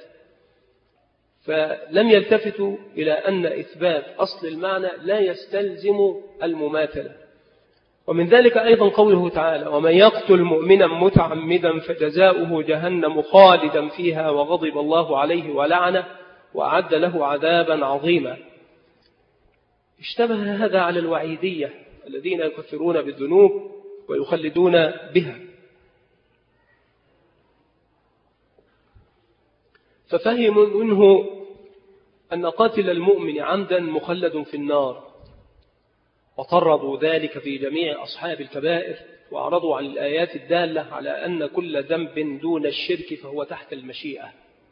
فلم يلتفتوا إلى أن إثبات أصل المعنى لا يستلزم المماثلة. ومن ذلك أيضا قوله تعالى: ومن يقتل مؤمنا متعمدا فجزاؤه جهنم خالدا فيها وغضب الله عليه ولعنه وأعد له عذابا عظيما. اشتبه هذا على الوعيدية الذين يكفرون بالذنوب ويخلدون بها، ففهموا منه أن قاتل المؤمن عمدا مخلد في النار، وطردوا ذلك في جميع أصحاب الكبائر، وأعرضوا عن الآيات الدالة على أن كل ذنب دون الشرك فهو تحت المشيئة،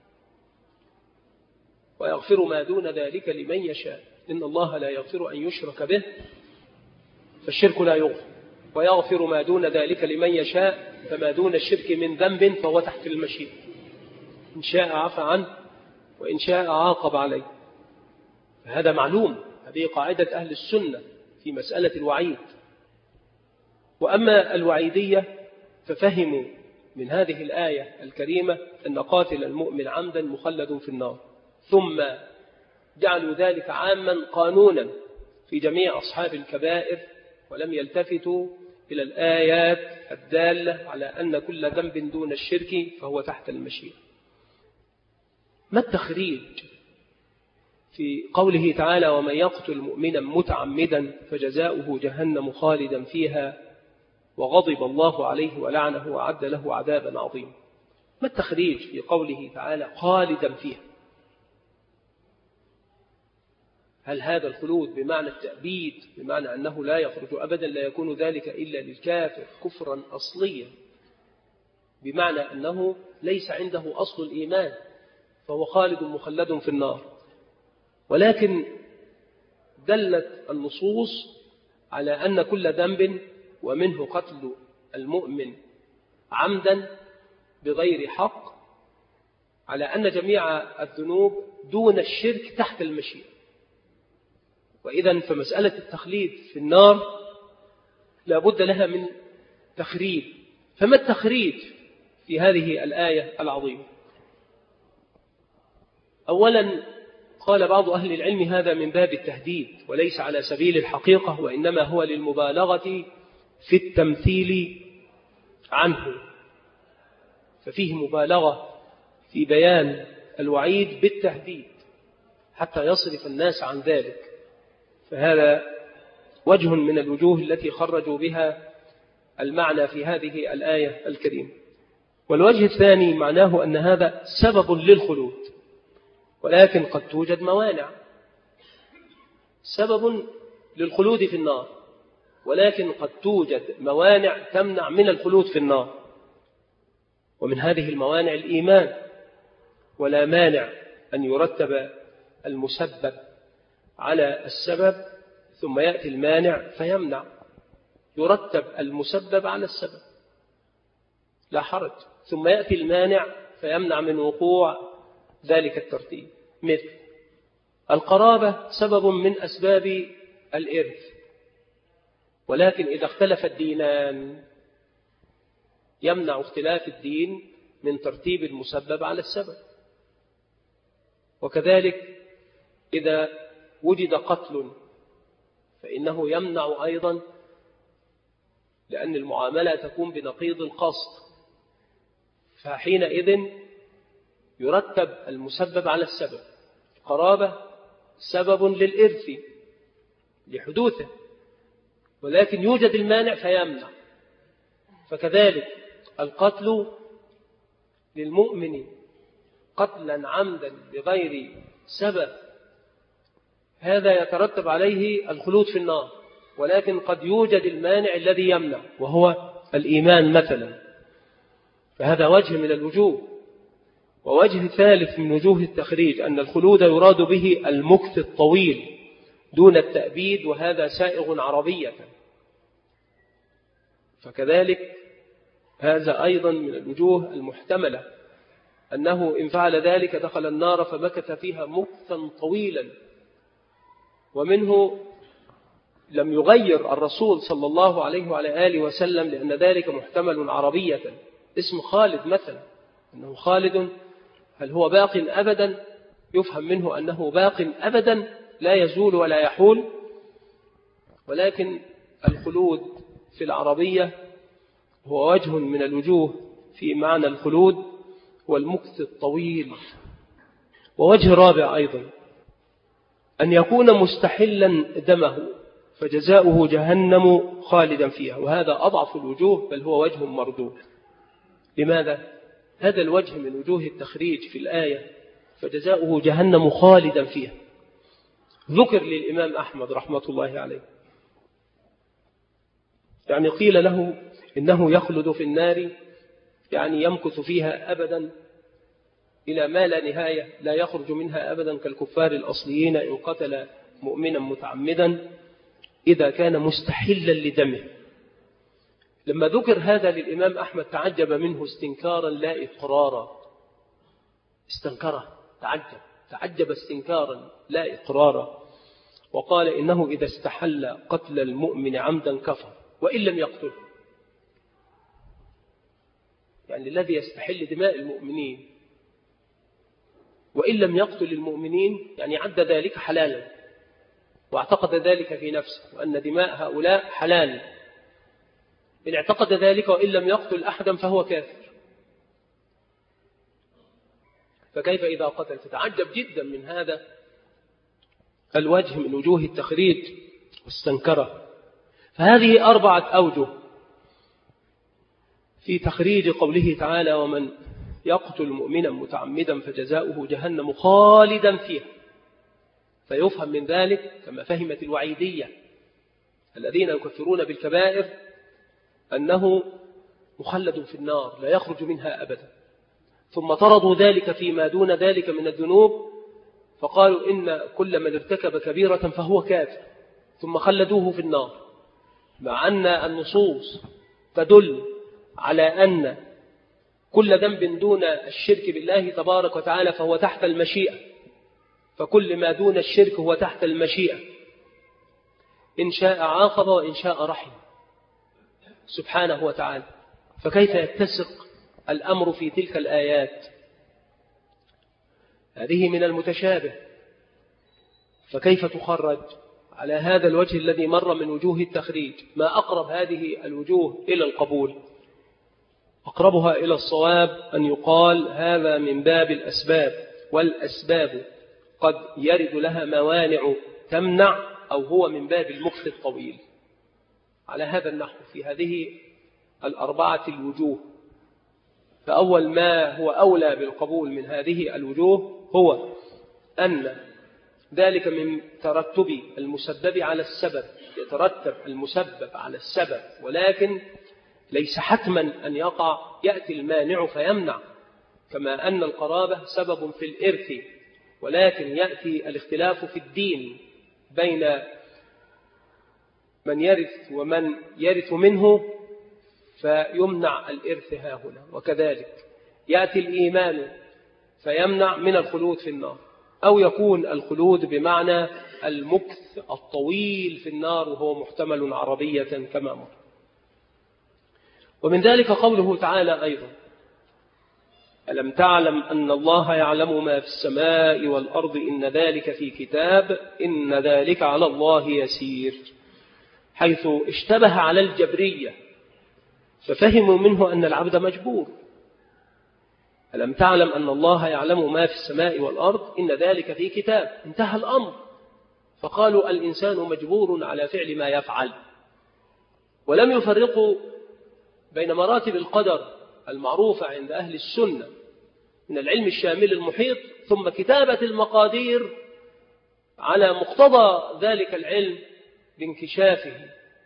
ويغفر ما دون ذلك لمن يشاء. إن الله لا يغفر أن يشرك به، فالشرك لا يغفر، ويغفر ما دون ذلك لمن يشاء، فما دون الشرك من ذنب فهو تحت المشيئة، إن شاء عفى عنه وإن شاء عاقب عليه. هذا معلوم، هذه قاعدة أهل السنة في مسألة الوعيد. وأما الوعيدية ففهموا من هذه الآية الكريمة أن قاتل المؤمن عمدا مخلد في النار، ثم جعلوا ذلك عاما قانونا في جميع أصحاب الكبائر، ولم يلتفتوا إلى الآيات الدالة على أن كل ذنب دون الشرك فهو تحت المشيئة. ما التخريج في قوله تعالى: ومن يقتل مؤمنا متعمدا فجزاؤه جهنم خالدا فيها وغضب الله عليه ولعنه وأعد له عذابا عظيما؟ ما التخريج في قوله تعالى خالدا فيها؟ هل هذا الخلود بمعنى التأبيد، بمعنى أنه لا يخرج أبدا، لا يكون ذلك إلا للكافر كفرا أصليا، بمعنى أنه ليس عنده أصل الإيمان فهو خالد مخلد في النار؟ ولكن دلت النصوص على أن كل ذنب، ومنه قتل المؤمن عمدا بغير حق، على أن جميع الذنوب دون الشرك تحت المشيئة. وإذن فمسألة التخليد في النار لا بد لها من تخريج. فما التخريج في هذه الآية العظيمة؟ أولا قال بعض أهل العلم هذا من باب التهديد وليس على سبيل الحقيقة، وإنما هو للمبالغة في التمثيل عنه، ففيه مبالغة في بيان الوعيد بالتهديد حتى يصرف الناس عن ذلك. فهذا وجه من الوجوه التي خرجوا بها المعنى في هذه الآية الكريمة. والوجه الثاني معناه أن هذا سبب للخلود، ولكن قد توجد موانع. سبب للخلود في النار، ولكن قد توجد موانع تمنع من الخلود في النار، ومن هذه الموانع الإيمان. ولا مانع أن يرتب المسبب على السبب ثم يأتي المانع فيمنع. يرتب المسبب على السبب لا حرج، ثم يأتي المانع فيمنع من وقوع ذلك الترتيب. مثل القرابة سبب من أسباب الإرث، ولكن إذا اختلف الدينان يمنع اختلاف الدين من ترتيب المسبب على السبب. وكذلك إذا وجد قتل فإنه يمنع أيضا، لأن المعاملة تكون بنقيض القصد، فحينئذ يرتب المسبب على السبب. قرابة سبب للإرث لحدوثه، ولكن يوجد المانع فيمنع. فكذلك القتل للمؤمن قتلا عمدا بغير سبب هذا يترتب عليه الخلود في النار، ولكن قد يوجد المانع الذي يمنع وهو الإيمان مثلا. فهذا وجه من الوجوه. ووجه ثالث من وجوه التخريج أن الخلود يراد به المكث الطويل دون التأبيد، وهذا سائغ عربية. فكذلك هذا أيضا من الوجوه المحتملة، أنه إن فعل ذلك دخل النار فمكث فيها مكثا طويلا. ومنه لم يغير الرسول صلى الله عليه وعلى آله وسلم، لأن ذلك محتمل عربية. اسم خالد مثلا، أنه خالد، هل هو باق أبدا؟ يفهم منه أنه باق أبدا لا يزول ولا يحول. ولكن الخلود في العربية هو وجه من الوجوه في معنى الخلود والمكث الطويل. ووجه رابع أيضا أن يكون مستحلا دمه فجزاؤه جهنم خالدا فيها، وهذا أضعف الوجوه بل هو وجه مردود. لماذا؟ هذا الوجه من وجوه التخريج في الآية فجزاؤه جهنم خالدا فيها ذكر للإمام أحمد رحمة الله عليه، يعني قيل له إنه يخلد في النار، يعني يمكث فيها أبدا إلى ما لا نهاية، لا يخرج منها أبدا كالكفار الأصليين إن قتل مؤمنا متعمدا إذا كان مستحلا لدمه. لما ذكر هذا للإمام أحمد تعجب منه استنكارا لا إقرارا. استنكره، تعجب تعجب استنكارا لا إقرارا، وقال إنه إذا استحل قتل المؤمن عمدا كفر وإن لم يقتله. يعني الذي يستحل دماء المؤمنين وإن لم يقتل المؤمنين يعني عد ذلك حلالا، واعتقد ذلك في نفسه وأن دماء هؤلاء حلال. إن اعتقد ذلك وإن لم يقتل أحدا فهو كافر. فكيف إذا قتل؟ فتعجب جدا من هذا الوجه من وجوه التخريج واستنكره. فهذه أربعة أوجه في تخريج قوله تعالى ومن يقتل مؤمنا متعمدا فجزاؤه جهنم خالدا فيها. فيفهم من ذلك كما فهمت الوعيدية الذين يكفرون بالكبائر أنه مخلد في النار لا يخرج منها أبدا، ثم طردوا ذلك فيما دون ذلك من الذنوب فقالوا إن كل من ارتكب كبيرة فهو كافر، ثم خلدوه في النار، مع أن النصوص تدل على أن كل ذنب دون الشرك بالله تبارك وتعالى فهو تحت المشيئة، فكل ما دون الشرك هو تحت المشيئة، إن شاء عاقب وإن شاء رحم. سبحانه وتعالى. فكيف يتسق الأمر في تلك الآيات؟ هذه من المتشابه، فكيف تخرج على هذا الوجه الذي مر من وجوه التخريج؟ ما أقرب هذه الوجوه إلى القبول؟ أقربها إلى الصواب أن يقال هذا من باب الأسباب، والأسباب قد يرد لها موانع تمنع، أو هو من باب المكث الطويل. على هذا النحو في هذه الأربعة الوجوه، فأول ما هو أولى بالقبول من هذه الوجوه هو أن ذلك من ترتب المسبب على السبب، يترتب المسبب على السبب، ولكن ليس حتما أن يقع يأتي المانع فيمنع، كما أن القرابة سبب في الإرث، ولكن يأتي الاختلاف في الدين بين من يرث ومن يرث منه فيمنع الإرث ها هنا. وكذلك يأتي الإيمان فيمنع من الخلود في النار، أو يكون الخلود بمعنى المكث الطويل في النار، وهو محتمل عربية كما مر. ومن ذلك قوله تعالى أيضا: ألم تعلم أن الله يعلم ما في السماء والأرض إن ذلك في كتاب إن ذلك على الله يسير، حيث اشتبه على الجبرية ففهموا منه أن العبد مجبور. ألم تعلم أن الله يعلم ما في السماء والأرض إن ذلك في كتاب، انتهى الأمر، فقالوا الإنسان مجبور على فعل ما يفعل، ولم يفرقوا بين مراتب القدر المعروفة عند أهل السنة من العلم الشامل المحيط، ثم كتابة المقادير على مقتضى ذلك العلم بانكشافه.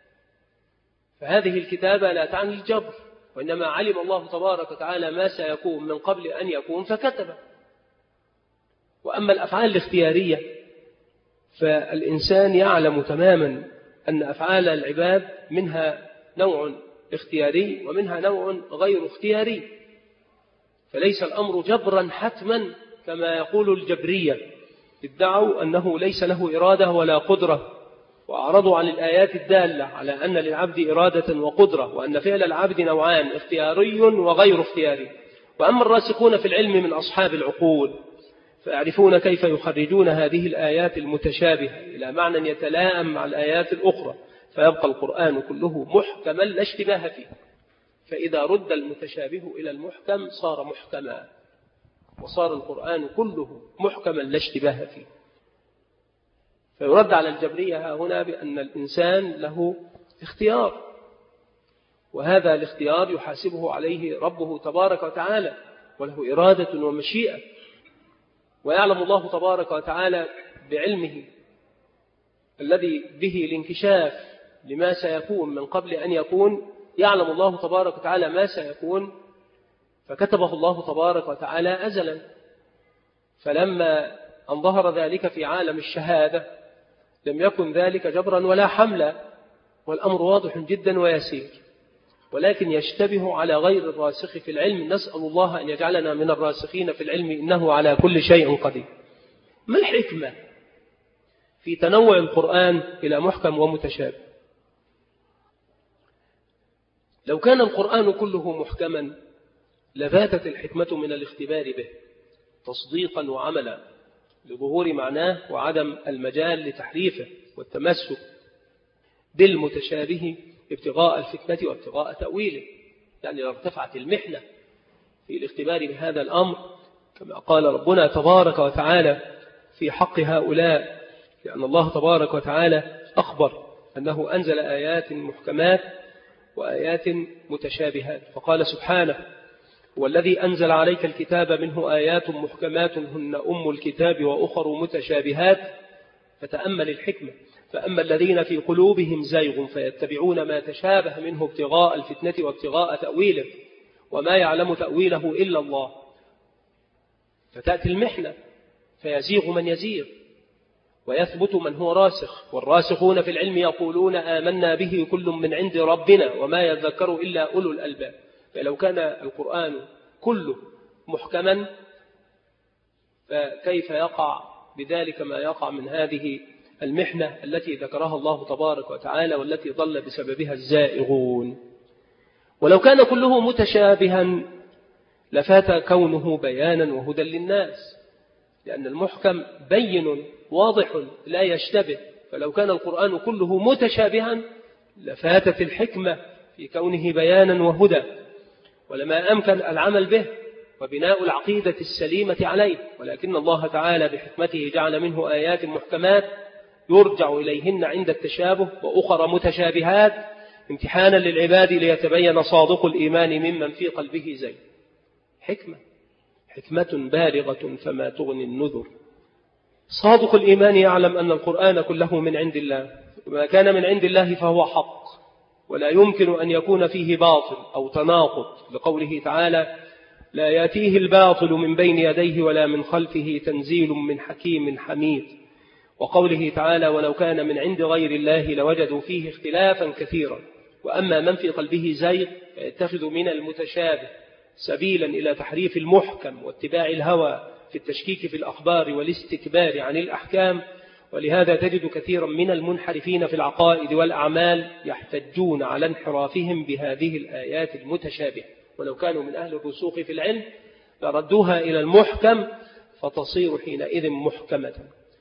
فهذه الكتابة لا تعني الجبر، وإنما علم الله تبارك وتعالى ما سيكون من قبل أن يكون فكتبه. وأما الأفعال الاختيارية فالإنسان يعلم تماما أن أفعال العباد منها نوع اختياري ومنها نوع غير اختياري، فليس الأمر جبرا حتما كما يقول الجبرية، ادعوا أنه ليس له إرادة ولا قدرة، وأعرضوا عن الآيات الدالة على أن للعبد إرادة وقدرة، وأن فعل العبد نوعان، اختياري وغير اختياري. وأما الراسخون في العلم من أصحاب العقول فيعرفون كيف يخرجون هذه الآيات المتشابهة إلى معنى يتلائم مع الآيات الأخرى، فيبقى القرآن كله محكما لا اشتباه فيه. فإذا رد المتشابه إلى المحكم صار محكما، وصار القرآن كله محكما لا اشتباه فيه. فيرد على الجبرية هنا بأن الإنسان له اختيار، وهذا الاختيار يحاسبه عليه ربه تبارك وتعالى، وله إرادة ومشيئة، ويعلم الله تبارك وتعالى بعلمه الذي به الانكشاف لما سيكون من قبل أن يكون، يعلم الله تبارك وتعالى ما سيكون فكتبه الله تبارك وتعالى أزلا. فلما أن ظهر ذلك في عالم الشهادة لم يكن ذلك جبرا ولا حملا، والأمر واضح جدا ويسير، ولكن يشتبه على غير الراسخ في العلم. نسأل الله أن يجعلنا من الراسخين في العلم، إنه على كل شيء قدير. ما الحكمة في تنوع القرآن إلى محكم ومتشابه؟ لو كان القرآن كله محكما لفاتت الحكمة من الاختبار به تصديقا وعملا لظهور معناه وعدم المجال لتحريفه والتمسك بالمتشابه ابتغاء الفتنة وابتغاء تأويله. يعني لارتفعت المحنة في الاختبار بهذا الأمر، كما قال ربنا تبارك وتعالى في حق هؤلاء، لأن الله تبارك وتعالى أخبر أنه أنزل آيات محكمات وآيات متشابهات، فقال سبحانه: هو الذي أنزل عليك الكتاب منه آيات محكمات هن أم الكتاب وأخر متشابهات. فتأمل الحكمة: فأما الذين في قلوبهم زيغ فيتبعون ما تشابه منه ابتغاء الفتنة وابتغاء تأويله وما يعلم تأويله إلا الله. فتأتي المحنة فيزيغ من يزيغ ويثبت من هو راسخ، والراسخون في العلم يقولون آمنا به كل من عند ربنا وما يذكر إلا أولو الألباب. فلو كان القرآن كله محكما فكيف يقع بذلك ما يقع من هذه المحنة التي ذكرها الله تبارك وتعالى والتي ضل بسببها الزائغون؟ ولو كان كله متشابها لفات كونه بيانا وهدى للناس، لأن المحكم بين واضح لا يشتبه، فلو كان القرآن كله متشابها لفاتت الحكمة في كونه بيانا وهدى، ولما أمكن العمل به وبناء العقيدة السليمة عليه. ولكن الله تعالى بحكمته جعل منه آيات محكمات يرجع إليهن عند التشابه، وأخرى متشابهات امتحانا للعباد ليتبين صادق الإيمان ممن في قلبه زيغ. حكمة حكمة بالغة فما تغني النذر. صادق الإيمان يعلم أن القرآن كله من عند الله، وما كان من عند الله فهو حق، ولا يمكن أن يكون فيه باطل أو تناقض، لقوله تعالى: لا يأتيه الباطل من بين يديه ولا من خلفه تنزيل من حكيم حميد. وقوله تعالى: ولو كان من عند غير الله لوجدوا فيه اختلافا كثيرا. وأما من في قلبه زيغ فيتخذ من المتشابه سبيلا إلى تحريف المحكم واتباع الهوى في التشكيك في الأخبار والاستكبار عن الأحكام. ولهذا تجد كثيرا من المنحرفين في العقائد والأعمال يحتجون على انحرافهم بهذه الآيات المتشابهة، ولو كانوا من أهل الرسوخ في العلم لردوها إلى المحكم فتصير حينئذ محكمة.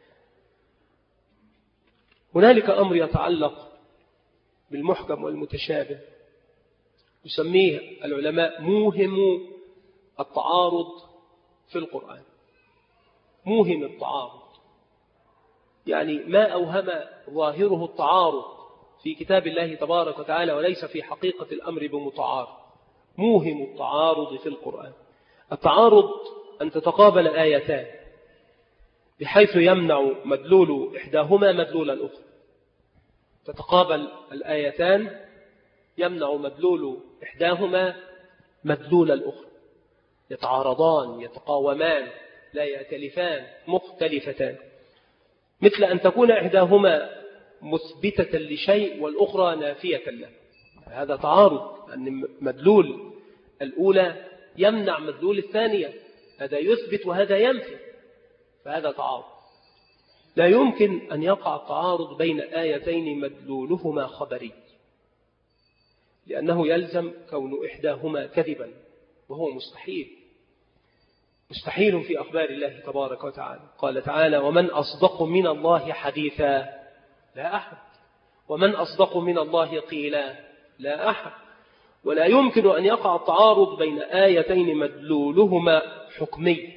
هنالك أمر يتعلق بالمحكم والمتشابه يسميه العلماء موهم التعارض في القرآن. موهم التعارض يعني ما أوهم ظاهره التعارض في كتاب الله تبارك وتعالى وليس في حقيقة الأمر بمتعارض. موهم التعارض في القرآن. التعارض أن تتقابل آيتان بحيث يمنع مدلول إحداهما مدلول الأخرى. تتقابل الآيتان يمنع مدلول إحداهما مدلول الأخرى، يتعارضان يتقاومان لا يأتلفان مختلفتان، مثل أن تكون إحداهما مثبتة لشيء والأخرى نافية له. هذا تعارض، أن مدلول الأولى يمنع مدلول الثانية، هذا يثبت وهذا ينفي، فهذا تعارض. لا يمكن أن يقع التعارض بين آيتين مدلولهما خبري، لأنه يلزم كون إحداهما كذبا، وهو مستحيل مستحيل في أخبار الله تبارك وتعالى. قال تعالى: ومن أصدق من الله حديثا، لا أحد. ومن أصدق من الله قيلا، لا أحد. ولا يمكن أن يقع التعارض بين آيتين مدلولهما حكمي،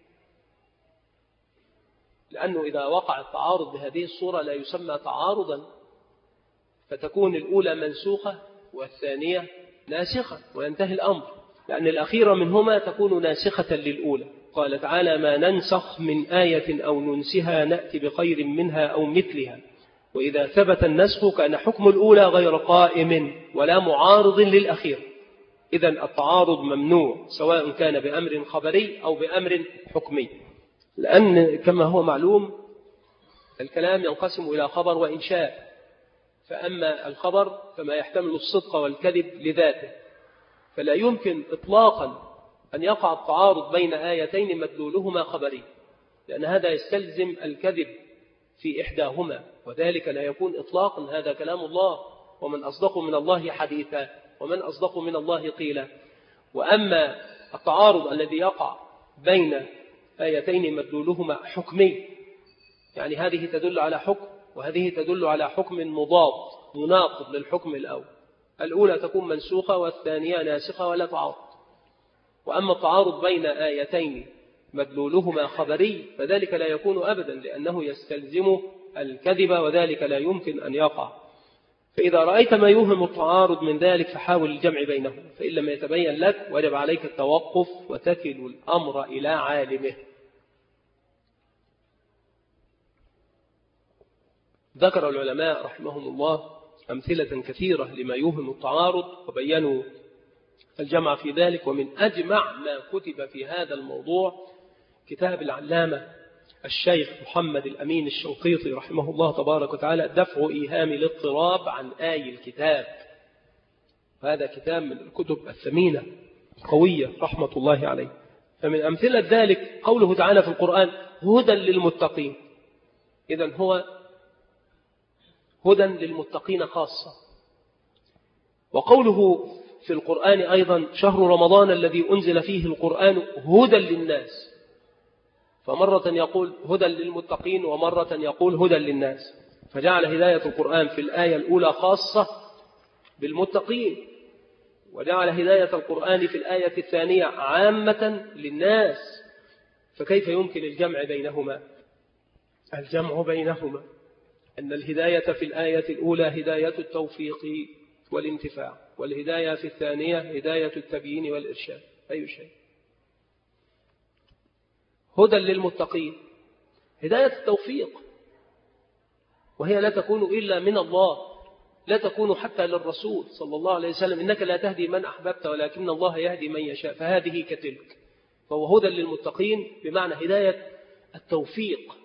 لأنه إذا وقع التعارض بهذه الصورة لا يسمى تعارضا، فتكون الأولى منسوخة والثانية ناسخة وينتهي الأمر، لأن الأخيرة منهما تكون ناسخة للأولى. قال تعالى: ما ننسخ من آية أو ننسها نأتي بخير منها أو مثلها. وإذا ثبت النسخ كان حكم الأولى غير قائم ولا معارض للأخير. إذن التعارض ممنوع سواء كان بأمر خبري أو بأمر حكمي، لأن كما هو معلوم الكلام ينقسم إلى خبر وإنشاء. فأما الخبر فما يحتمل الصدق والكذب لذاته، فلا يمكن إطلاقا أن يقع التعارض بين آيتين مدلولهما خبري، لأن هذا يستلزم الكذب في إحداهما، وذلك لا يكون إطلاقا. هذا كلام الله: ومن أصدق من الله حديثا، ومن أصدق من الله قيلا. وأما التعارض الذي يقع بين آيتين مدلولهما حكمي، يعني هذه تدل على حكم وهذه تدل على حكم مضاد مناقض للحكم الأول، الأولى تكون منسوخة والثانية ناسخة ولا تعارض. وأما التعارض بين آيتين مدلولهما خبري فذلك لا يكون أبدا، لأنه يستلزم الكذب وذلك لا يمكن أن يقع. فإذا رأيت ما يوهم التعارض من ذلك فحاول الجمع بينهم، فإن لم يتبين لك وجب عليك التوقف وتكل الأمر إلى عالمه. ذكر العلماء رحمهم الله أمثلة كثيرة لما يوهم التعارض وبينوا الجمع في ذلك. ومن أجمع ما كتب في هذا الموضوع كتاب العلامة الشيخ محمد الأمين الشنقيطي رحمه الله تبارك وتعالى: دفع إيهام الاضطراب عن آي الكتاب. هذا كتاب من الكتب الثمينة القوية رحمة الله عليه. فمن أمثلة ذلك قوله تعالى في القرآن: هدى للمتقين. إذن هو هدى للمتقين خاصة. وقوله في القرآن أيضا شهر رمضان الذي أنزل فيه القرآن هدى للناس، فمرة يقول هدى للمتقين ومرة يقول هدى للناس، فجعل هداية القرآن في الآية الأولى خاصة بالمتقين، وجعل هداية القرآن في الآية الثانية عامة للناس. فكيف يمكن الجمع بينهما؟ الجمع بينهما أن الهداية في الآية الأولى هداية التوفيق والانتفاع، والهداية في الثانية هداية التبيين والإرشاد. أي شيء. هدى للمتقين هداية التوفيق، وهي لا تكون إلا من الله، لا تكون حتى للرسول صلى الله عليه وسلم، إنك لا تهدي من أحببت ولكن الله يهدي من يشاء، فهذه كتلك. فهو هدى للمتقين بمعنى هداية التوفيق،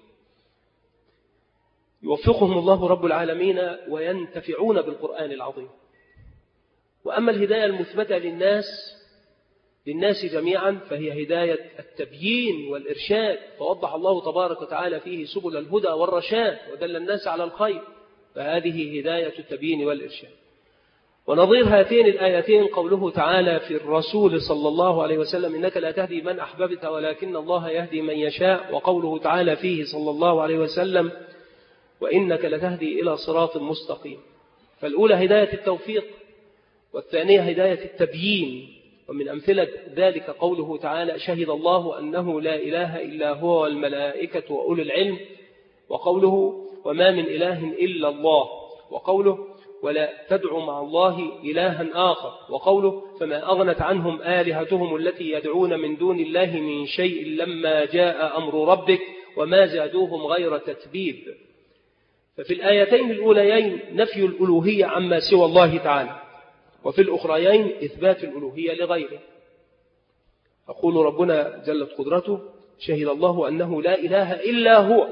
يوفقهم الله رب العالمين وينتفعون بالقرآن العظيم. وأما الهداية المثبتة للناس للناس جميعا فهي هداية التبيين والإرشاد، فوضح الله تبارك وتعالى فيه سبل الهدى والرشاد ودل الناس على الخير، فهذه هداية التبيين والإرشاد. ونظير هاتين الآيتين قوله تعالى في الرسول صلى الله عليه وسلم إنك لا تهدي من أحببت ولكن الله يهدي من يشاء، وقوله تعالى فيه صلى الله عليه وسلم وإنك لتهدي إلى صراط مستقيم. فالأولى هداية التوفيق، والثانية هداية التبيين. ومن أمثلة ذلك قوله تعالى شهد الله أنه لا إله إلا هو والملائكة وأولو العلم، وقوله وما من إله إلا الله، وقوله ولا تدعوا مع الله إلها آخر، وقوله فما أغنت عنهم آلهتهم التي يدعون من دون الله من شيء لما جاء أمر ربك وما زادوهم غير تتبيب. ففي الآيتين الأوليين نفي الألوهية عما سوى الله تعالى، وفي الأخريين إثبات الألوهية لغيره. أقول ربنا جلت قدرته شهد الله أنه لا إله إلا هو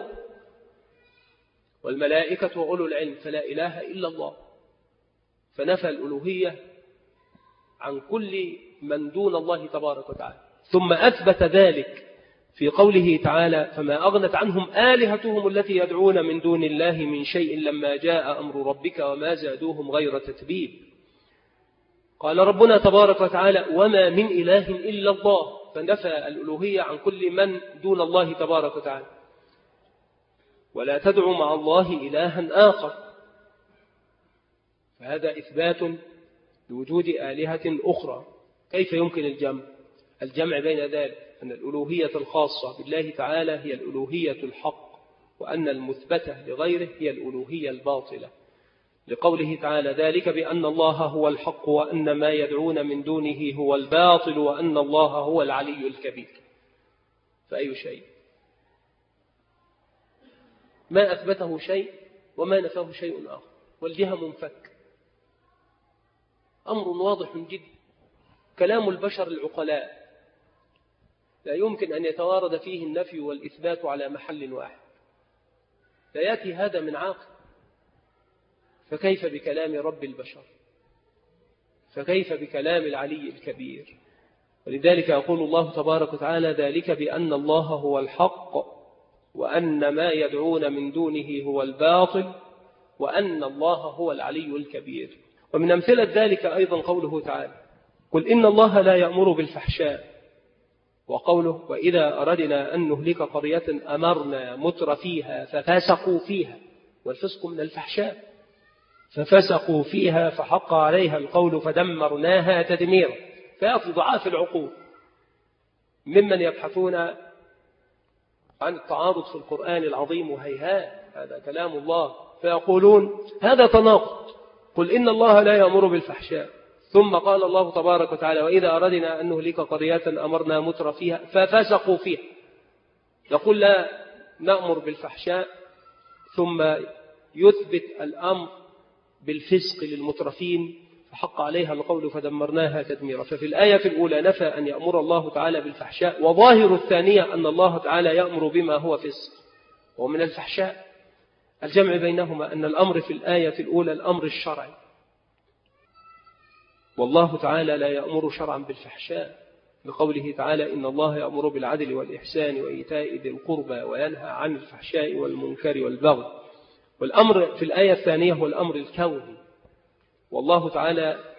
والملائكة وأولو العلم، فلا إله إلا الله، فنفى الألوهية عن كل من دون الله تبارك وتعالى. ثم أثبت ذلك في قوله تعالى فما أغنت عنهم آلهتهم التي يدعون من دون الله من شيء لما جاء أمر ربك وما زادوهم غير تتبيب. قال ربنا تبارك وتعالى وما من إله إلا الله، فنفى الألوهية عن كل من دون الله تبارك وتعالى. ولا تدعوا مع الله إلها آخر، فهذا إثبات لوجود آلهة أخرى. كيف يمكن الجمع؟ الجمع بين ذلك أن الألوهية الخاصة بالله تعالى هي الألوهية الحق، وأن المثبتة لغيره هي الألوهية الباطلة، لقوله تعالى ذلك بأن الله هو الحق وأن ما يدعون من دونه هو الباطل وأن الله هو العلي الكبير. فأي شيء ما أثبته شيء وما نفاه شيء آخر، والجهة منفك. أمر واضح جدا، كلام البشر العقلاء لا يمكن أن يتوارد فيه النفي والإثبات على محل واحد، لا يأتي هذا من عاقل، فكيف بكلام رب البشر؟ فكيف بكلام العلي الكبير؟ ولذلك يقول الله تبارك وتعالى ذلك بأن الله هو الحق وأن ما يدعون من دونه هو الباطل وأن الله هو العلي الكبير. ومن أمثلة ذلك أيضا قوله تعالى قل إن الله لا يأمر بالفحشاء، وقوله وإذا أردنا أن نهلك قرية أمرنا متر فيها ففسقوا فيها، والفسق من الفحشاء، ففسقوا فيها فحق عليها القول فدمرناها تدميرا. فيأتي ضعاف العقول ممن يبحثون عن التعارض في القرآن العظيم، وهيهات هذا كلام الله، فيقولون هذا تناقض. قل إن الله لا يأمر بالفحشاء، ثم قال الله تبارك وتعالى وإذا أردنا أن نهلك قرية أمرنا متر فيها ففسقوا فيها. يقول لا نأمر بالفحشاء ثم يثبت الأمر بالفسق للمترفين فحق عليها القول فدمرناها تدميرا. ففي الآية الأولى نفى أن يأمر الله تعالى بالفحشاء، وظاهر الثانية أن الله تعالى يأمر بما هو فسق ومن الفحشاء. الجمع بينهما أن الأمر في الآية الأولى الأمر الشرعي، والله تعالى لا يأمر شرعا بالفحشاء، بقوله تعالى إن الله يأمر بالعدل والإحسان وإيتاء ذي القربى وينهى عن الفحشاء والمنكر والبغي. والأمر في الآية الثانية هو الأمر الكوني، والله تعالى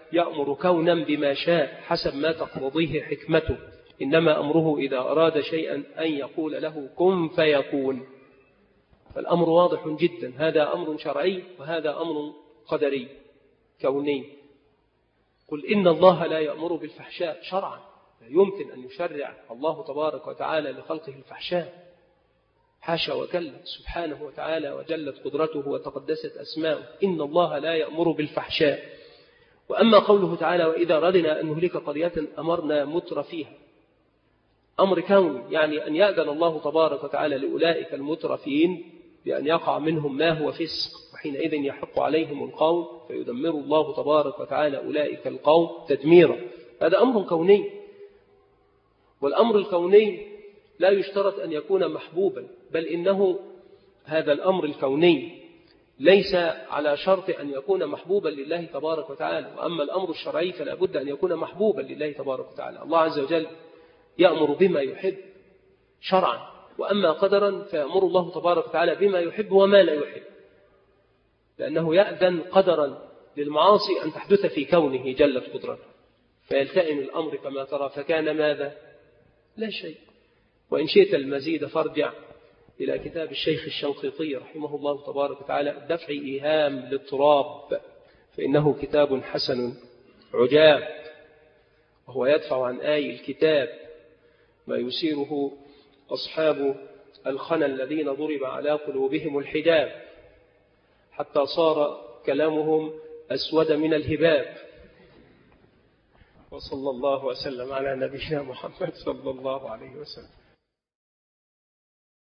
يأمر كونا بما شاء حسب ما تقتضيه حكمته، إنما أمره إذا أراد شيئا أن يقول له كن فيكون. فالأمر واضح جدا، هذا أمر شرعي وهذا أمر قدري كوني. قل إن الله لا يأمر بالفحشاء شرعا، لا يمكن أن يشرع الله تبارك وتعالى لخلقه الفحشاء، حاشا وكلا، سبحانه وتعالى وجلت قدرته وتقدست أسماؤه. إن الله لا يأمر بالفحشاء. وأما قوله تعالى وإذا ردنا أن نهلك قرية أمرنا متر فيها، أمر كوني، يعني أن يأذن الله تبارك وتعالى لأولئك المترفين بأن يقع منهم ما هو فسق، وحينئذ يحق عليهم القول فيدمر الله تبارك وتعالى أولئك القوم تدميرا. هذا أمر كوني، والأمر الكوني لا يشترط أن يكون محبوبا، بل إنه هذا الأمر الكوني ليس على شرط أن يكون محبوبا لله تبارك وتعالى. وأما الأمر الشرعي فلا بد أن يكون محبوبا لله تبارك وتعالى. الله عز وجل يأمر بما يحب شرعا، وأما قدرا فيأمر الله تبارك وتعالى بما يحب وما لا يحب، لأنه يأذن قدرا للمعاصي أن تحدث في كونه جلت قدرته، فيلتئم الأمر كما ترى، فكان ماذا؟ لا شيء. وإن شئت المزيد فارجع إلى كتاب الشيخ الشنقيطي رحمه الله تبارك وتعالى دفع إيهام للتراب، فإنه كتاب حسن عجاب، وهو يدفع عن آي الكتاب ما يسيره أصحاب الخنا الذين ضرب على قلوبهم الحجاب حتى صار كلامهم أسود من الهباب. وصلى الله وسلم على نبينا محمد صلى الله عليه وسلم.